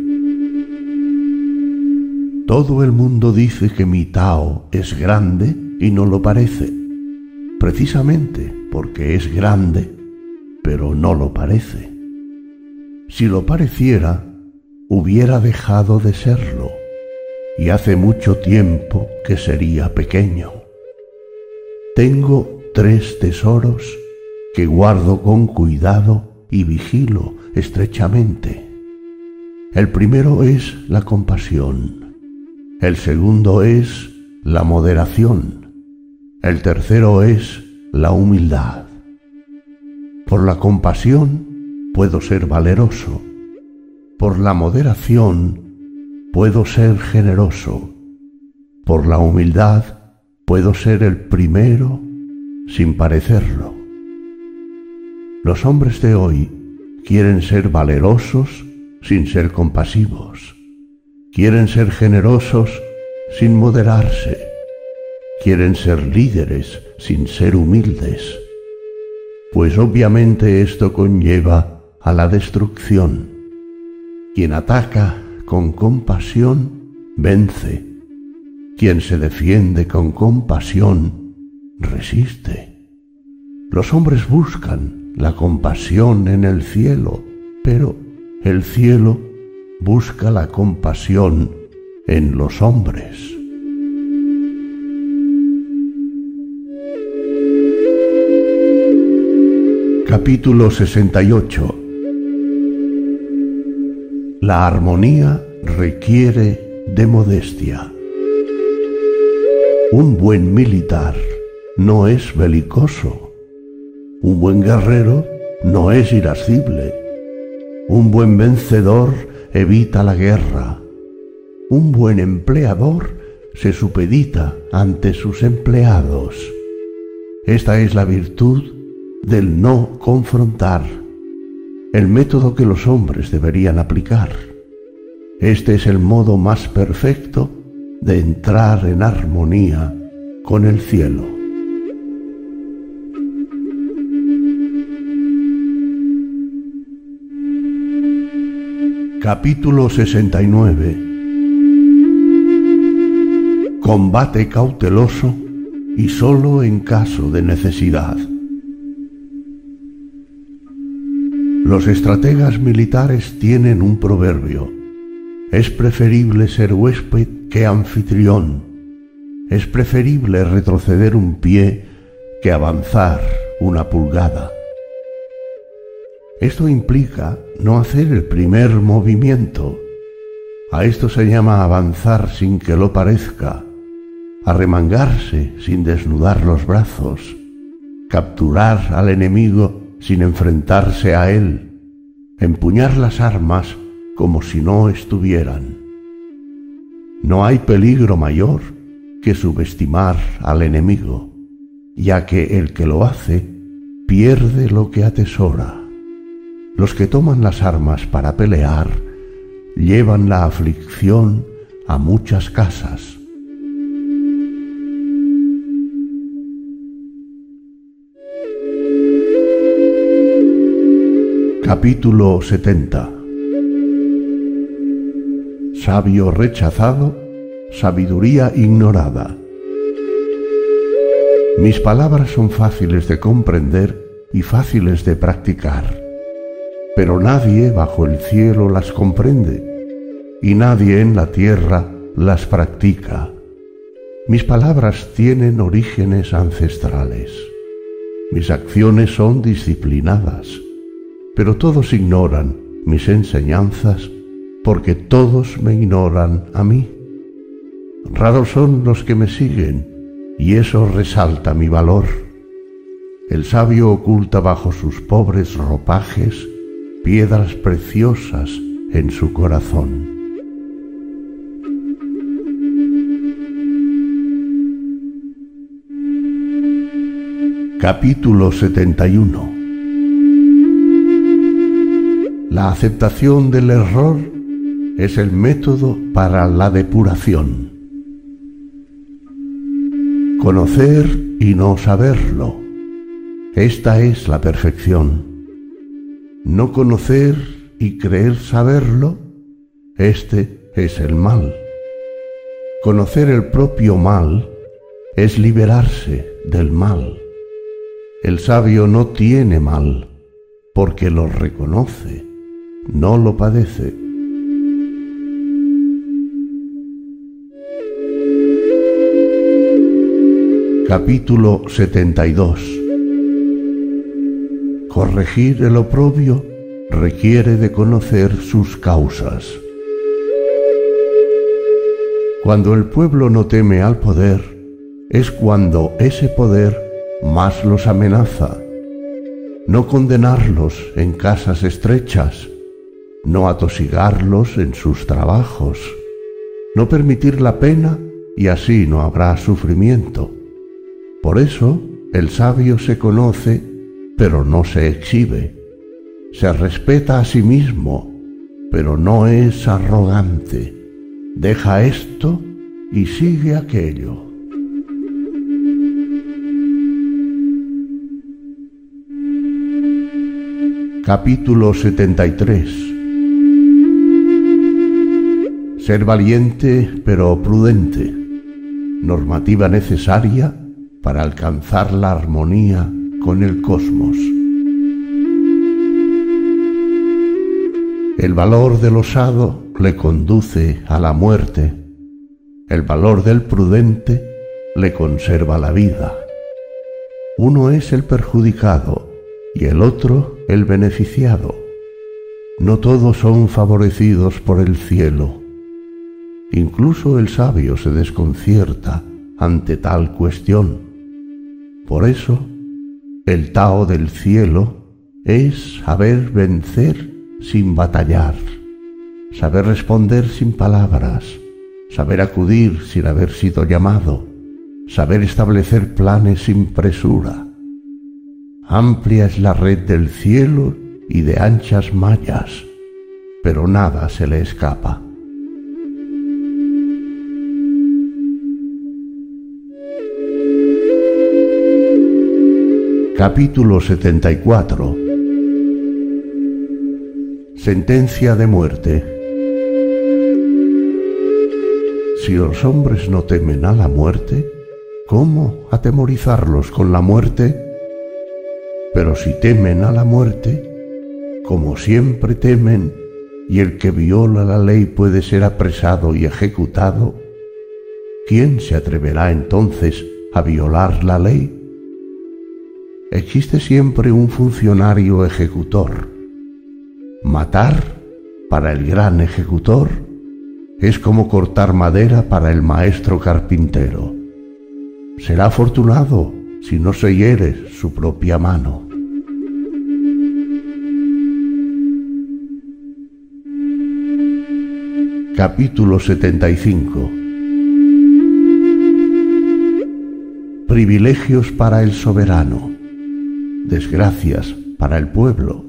Todo el mundo dice que mi Tao es grande y no lo parece, precisamente porque es grande, pero no lo parece. Si lo pareciera, hubiera dejado de serlo, y hace mucho tiempo que sería pequeño. Tengo tres tesoros que guardo con cuidado y vigilo estrechamente. El primero es la compasión, el segundo es la moderación, el tercero es la humildad. Por la compasión puedo ser valeroso, por la moderación puedo ser generoso, por la humildad puedo ser el primero sin parecerlo. Los hombres de hoy quieren ser valerosos sin ser compasivos. Quieren ser generosos sin moderarse. Quieren ser líderes sin ser humildes. Pues obviamente esto conlleva a la destrucción. Quien ataca con compasión vence. Quien se defiende con compasión resiste. Los hombres buscan la compasión en el cielo, pero el cielo busca la compasión en los hombres. Capítulo sesenta y ocho. La armonía requiere de modestia. Un buen militar no es belicoso. Un buen guerrero no es irascible. Un buen vencedor evita la guerra. un buen empleador se supedita ante sus empleados. Esta es la virtud del no confrontar, el método que los hombres deberían aplicar. Este es el modo más perfecto de entrar en armonía con el cielo. Capítulo sesenta y nueve. Combate cauteloso y solo en caso de necesidad. Los estrategas militares tienen un proverbio: es preferible ser huésped que anfitrión. Es preferible retroceder un pie que avanzar una pulgada. Esto implica no hacer el primer movimiento. A esto se llama avanzar sin que lo parezca, arremangarse sin desnudar los brazos, capturar al enemigo sin enfrentarse a él, empuñar las armas como si no estuvieran. No hay peligro mayor que subestimar al enemigo, ya que el que lo hace pierde lo que atesora. Los que toman las armas para pelear llevan la aflicción a muchas casas. Capítulo setenta. Sabio rechazado, sabiduría ignorada. Mis palabras son fáciles de comprender y fáciles de practicar, pero nadie bajo el cielo las comprende, y nadie en la tierra las practica. Mis palabras tienen orígenes ancestrales. Mis acciones son disciplinadas, pero todos ignoran mis enseñanzas porque todos me ignoran a mí. Raros son los que me siguen, y eso resalta mi valor. El sabio oculta bajo sus pobres ropajes piedras preciosas en su corazón. Capítulo setenta y uno. La aceptación del error es el método para la depuración. Conocer y no saberlo. Esta es la perfección. No conocer y creer saberlo, este es el mal. Conocer el propio mal es liberarse del mal. El sabio no tiene mal, porque lo reconoce, no lo padece. Capítulo setenta y dos. Corregir el oprobio requiere de conocer sus causas. Cuando el pueblo no teme al poder, es cuando ese poder más los amenaza. No condenarlos en casas estrechas, no atosigarlos en sus trabajos, no permitir la pena y así no habrá sufrimiento. Por eso el sabio se conoce, pero no se exhibe. Se respeta a sí mismo, pero no es arrogante. Deja esto y sigue aquello. Capítulo setenta y tres. Ser valiente pero prudente. Normativa necesaria para alcanzar la armonía con el cosmos. El valor del osado le conduce a la muerte. El valor del prudente le conserva la vida. Uno es el perjudicado y el otro el beneficiado. No todos son favorecidos por el cielo. Incluso el sabio se desconcierta ante tal cuestión. Por eso, el Tao del cielo es saber vencer sin batallar, saber responder sin palabras, saber acudir sin haber sido llamado, saber establecer planes sin presura. Amplia es la red del cielo y de anchas mallas, pero nada se le escapa. Capítulo setenta y cuatro. Sentencia de muerte. Si los hombres no temen a la muerte, ¿cómo atemorizarlos con la muerte? Pero si temen a la muerte, como siempre temen, y el que viola la ley puede ser apresado y ejecutado, ¿quién se atreverá entonces a violar la ley? Existe siempre un funcionario ejecutor. Matar, para el gran ejecutor, es como cortar madera para el maestro carpintero. Será afortunado si no se hiere su propia mano. Capítulo setenta y cinco. Privilegios para el soberano. Desgracias para el pueblo.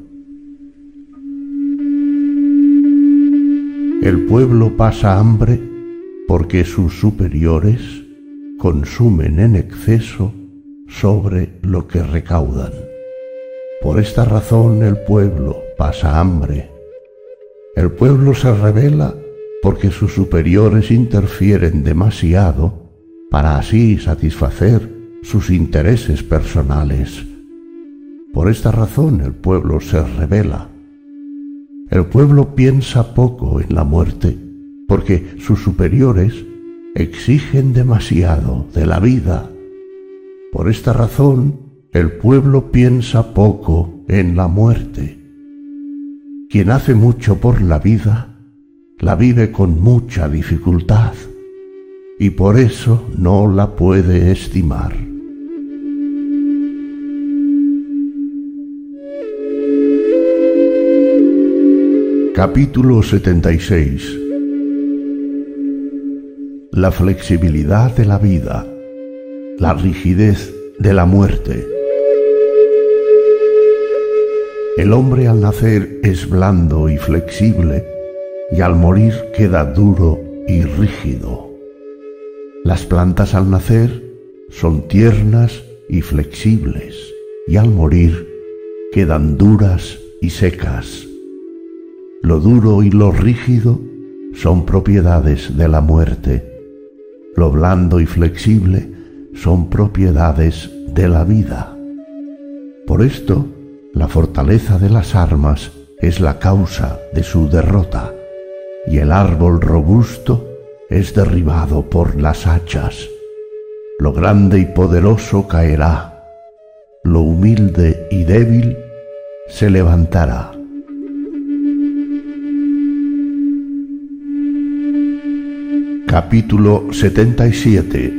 El pueblo pasa hambre porque sus superiores consumen en exceso sobre lo que recaudan. Por esta razón el pueblo pasa hambre. El pueblo se rebela porque sus superiores interfieren demasiado para así satisfacer sus intereses personales. Por esta razón el pueblo se rebela. El pueblo piensa poco en la muerte, porque sus superiores exigen demasiado de la vida. Por esta razón el pueblo piensa poco en la muerte. Quien hace mucho por la vida, la vive con mucha dificultad, y por eso no la puede estimar. Capítulo setenta y seis. La flexibilidad de la vida, la rigidez de la muerte. El hombre al nacer es blando y flexible, y al morir queda duro y rígido. Las plantas al nacer son tiernas y flexibles, y al morir quedan duras y secas. Lo duro y lo rígido son propiedades de la muerte. Lo blando y flexible son propiedades de la vida. Por esto, la fortaleza de las armas es la causa de su derrota, y el árbol robusto es derribado por las hachas. Lo grande y poderoso caerá, lo humilde y débil se levantará. Capítulo setenta y siete.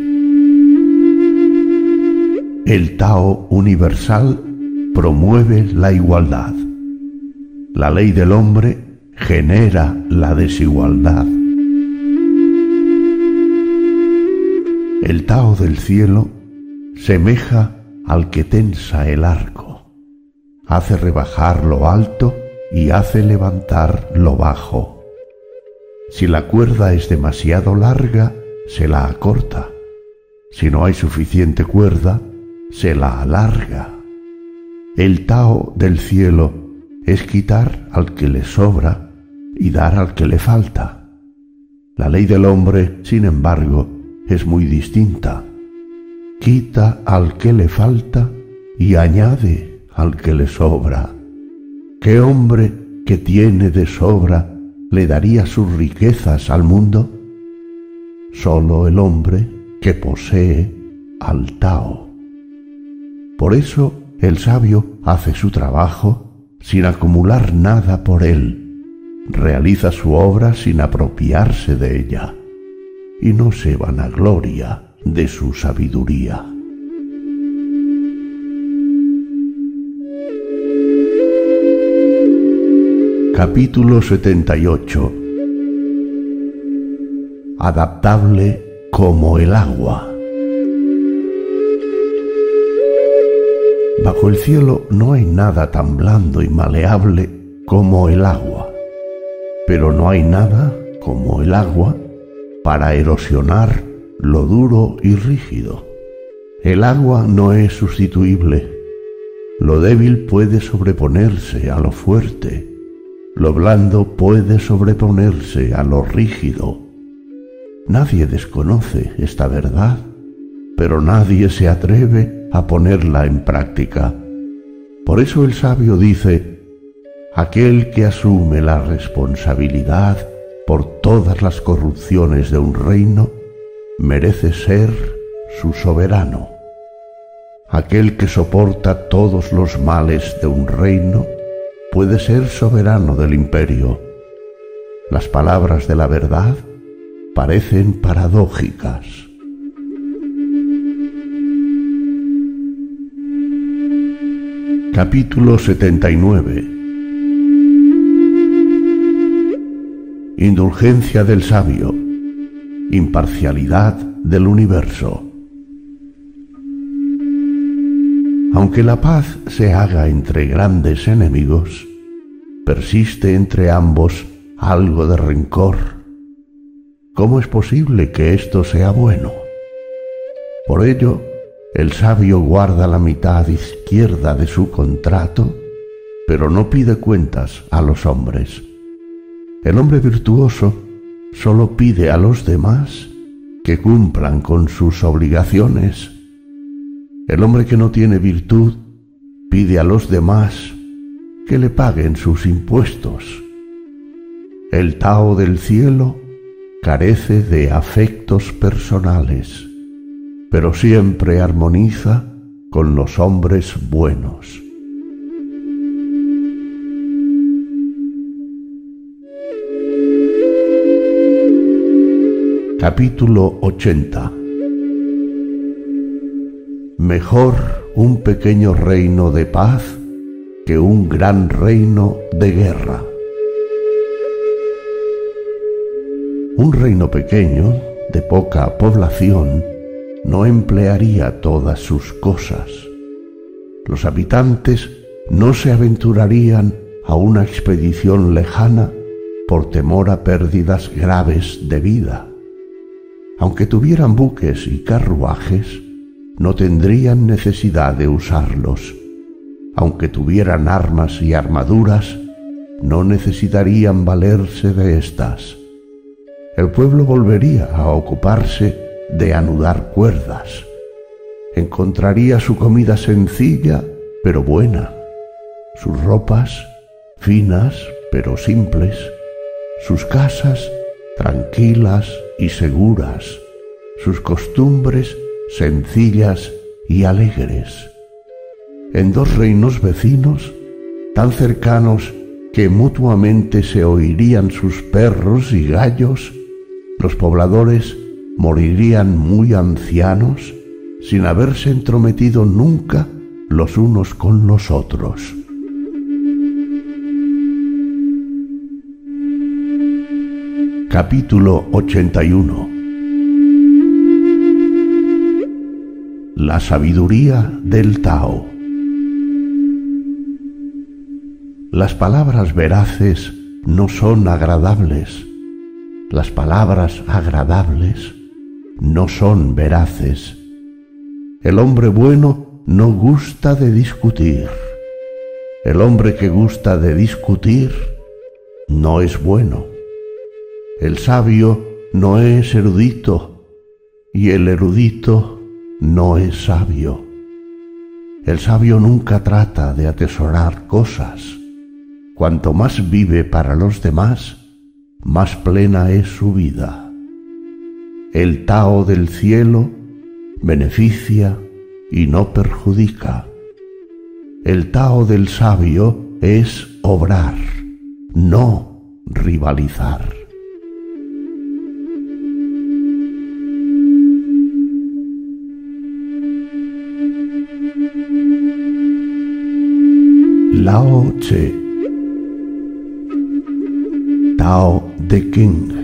El Tao universal promueve la igualdad. La ley del hombre genera la desigualdad. El Tao del cielo semeja al que tensa el arco. Hace rebajar lo alto y hace levantar lo bajo. Si la cuerda es demasiado larga, se la acorta. Si no hay suficiente cuerda, se la alarga. El Tao del cielo es quitar al que le sobra y dar al que le falta. La ley del hombre, sin embargo, es muy distinta. Quita al que le falta y añade al que le sobra. ¿Qué hombre que tiene de sobra le daría sus riquezas al mundo? Solo el hombre que posee al Tao. Por eso el sabio hace su trabajo sin acumular nada por él, realiza su obra sin apropiarse de ella, y no se vanagloria de su sabiduría. Capítulo setenta y ocho. adaptable como el agua. Bajo el cielo no hay nada tan blando y maleable como el agua, pero no hay nada como el agua para erosionar lo duro y rígido. El agua no es sustituible. Lo débil puede sobreponerse a lo fuerte. Lo blando puede sobreponerse a lo rígido. Nadie desconoce esta verdad, pero nadie se atreve a ponerla en práctica. Por eso el sabio dice: aquel que asume la responsabilidad por todas las corrupciones de un reino merece ser su soberano. Aquel que soporta todos los males de un reino puede ser soberano del imperio. Las palabras de la verdad parecen paradójicas. Capítulo setenta y nueve. Indulgencia del sabio. Imparcialidad del universo. Aunque la paz se haga entre grandes enemigos, persiste entre ambos algo de rencor. ¿Cómo es posible que esto sea bueno? Por ello, el sabio guarda la mitad izquierda de su contrato, pero no pide cuentas a los hombres. El hombre virtuoso solo pide a los demás que cumplan con sus obligaciones. El hombre que no tiene virtud pide a los demás que le paguen sus impuestos. El Tao del cielo carece de afectos personales, pero siempre armoniza con los hombres buenos. Capítulo ochenta. Mejor un pequeño reino de paz que un gran reino de guerra. Un reino pequeño, de poca población, no emplearía todas sus cosas. Los habitantes no se aventurarían a una expedición lejana por temor a pérdidas graves de vida. Aunque tuvieran buques y carruajes, no tendrían necesidad de usarlos. Aunque tuvieran armas y armaduras, no necesitarían valerse de éstas. El pueblo volvería a ocuparse de anudar cuerdas. Encontraría su comida sencilla pero buena, sus ropas finas pero simples, sus casas tranquilas y seguras, sus costumbres sencillas y alegres. En dos reinos vecinos, tan cercanos que mutuamente se oirían sus perros y gallos, los pobladores morirían muy ancianos sin haberse entrometido nunca los unos con los otros. Capítulo ochenta y uno. La sabiduría del Tao. Las palabras veraces no son agradables. Las palabras agradables no son veraces. El hombre bueno no gusta de discutir. El hombre que gusta de discutir no es bueno. El sabio no es erudito y el erudito no es sabio. El sabio nunca trata de atesorar cosas. Cuanto más vive para los demás, más plena es su vida. El Tao del cielo beneficia y no perjudica. El Tao del sabio es obrar, no rivalizar. Lao Tse, Tao de King.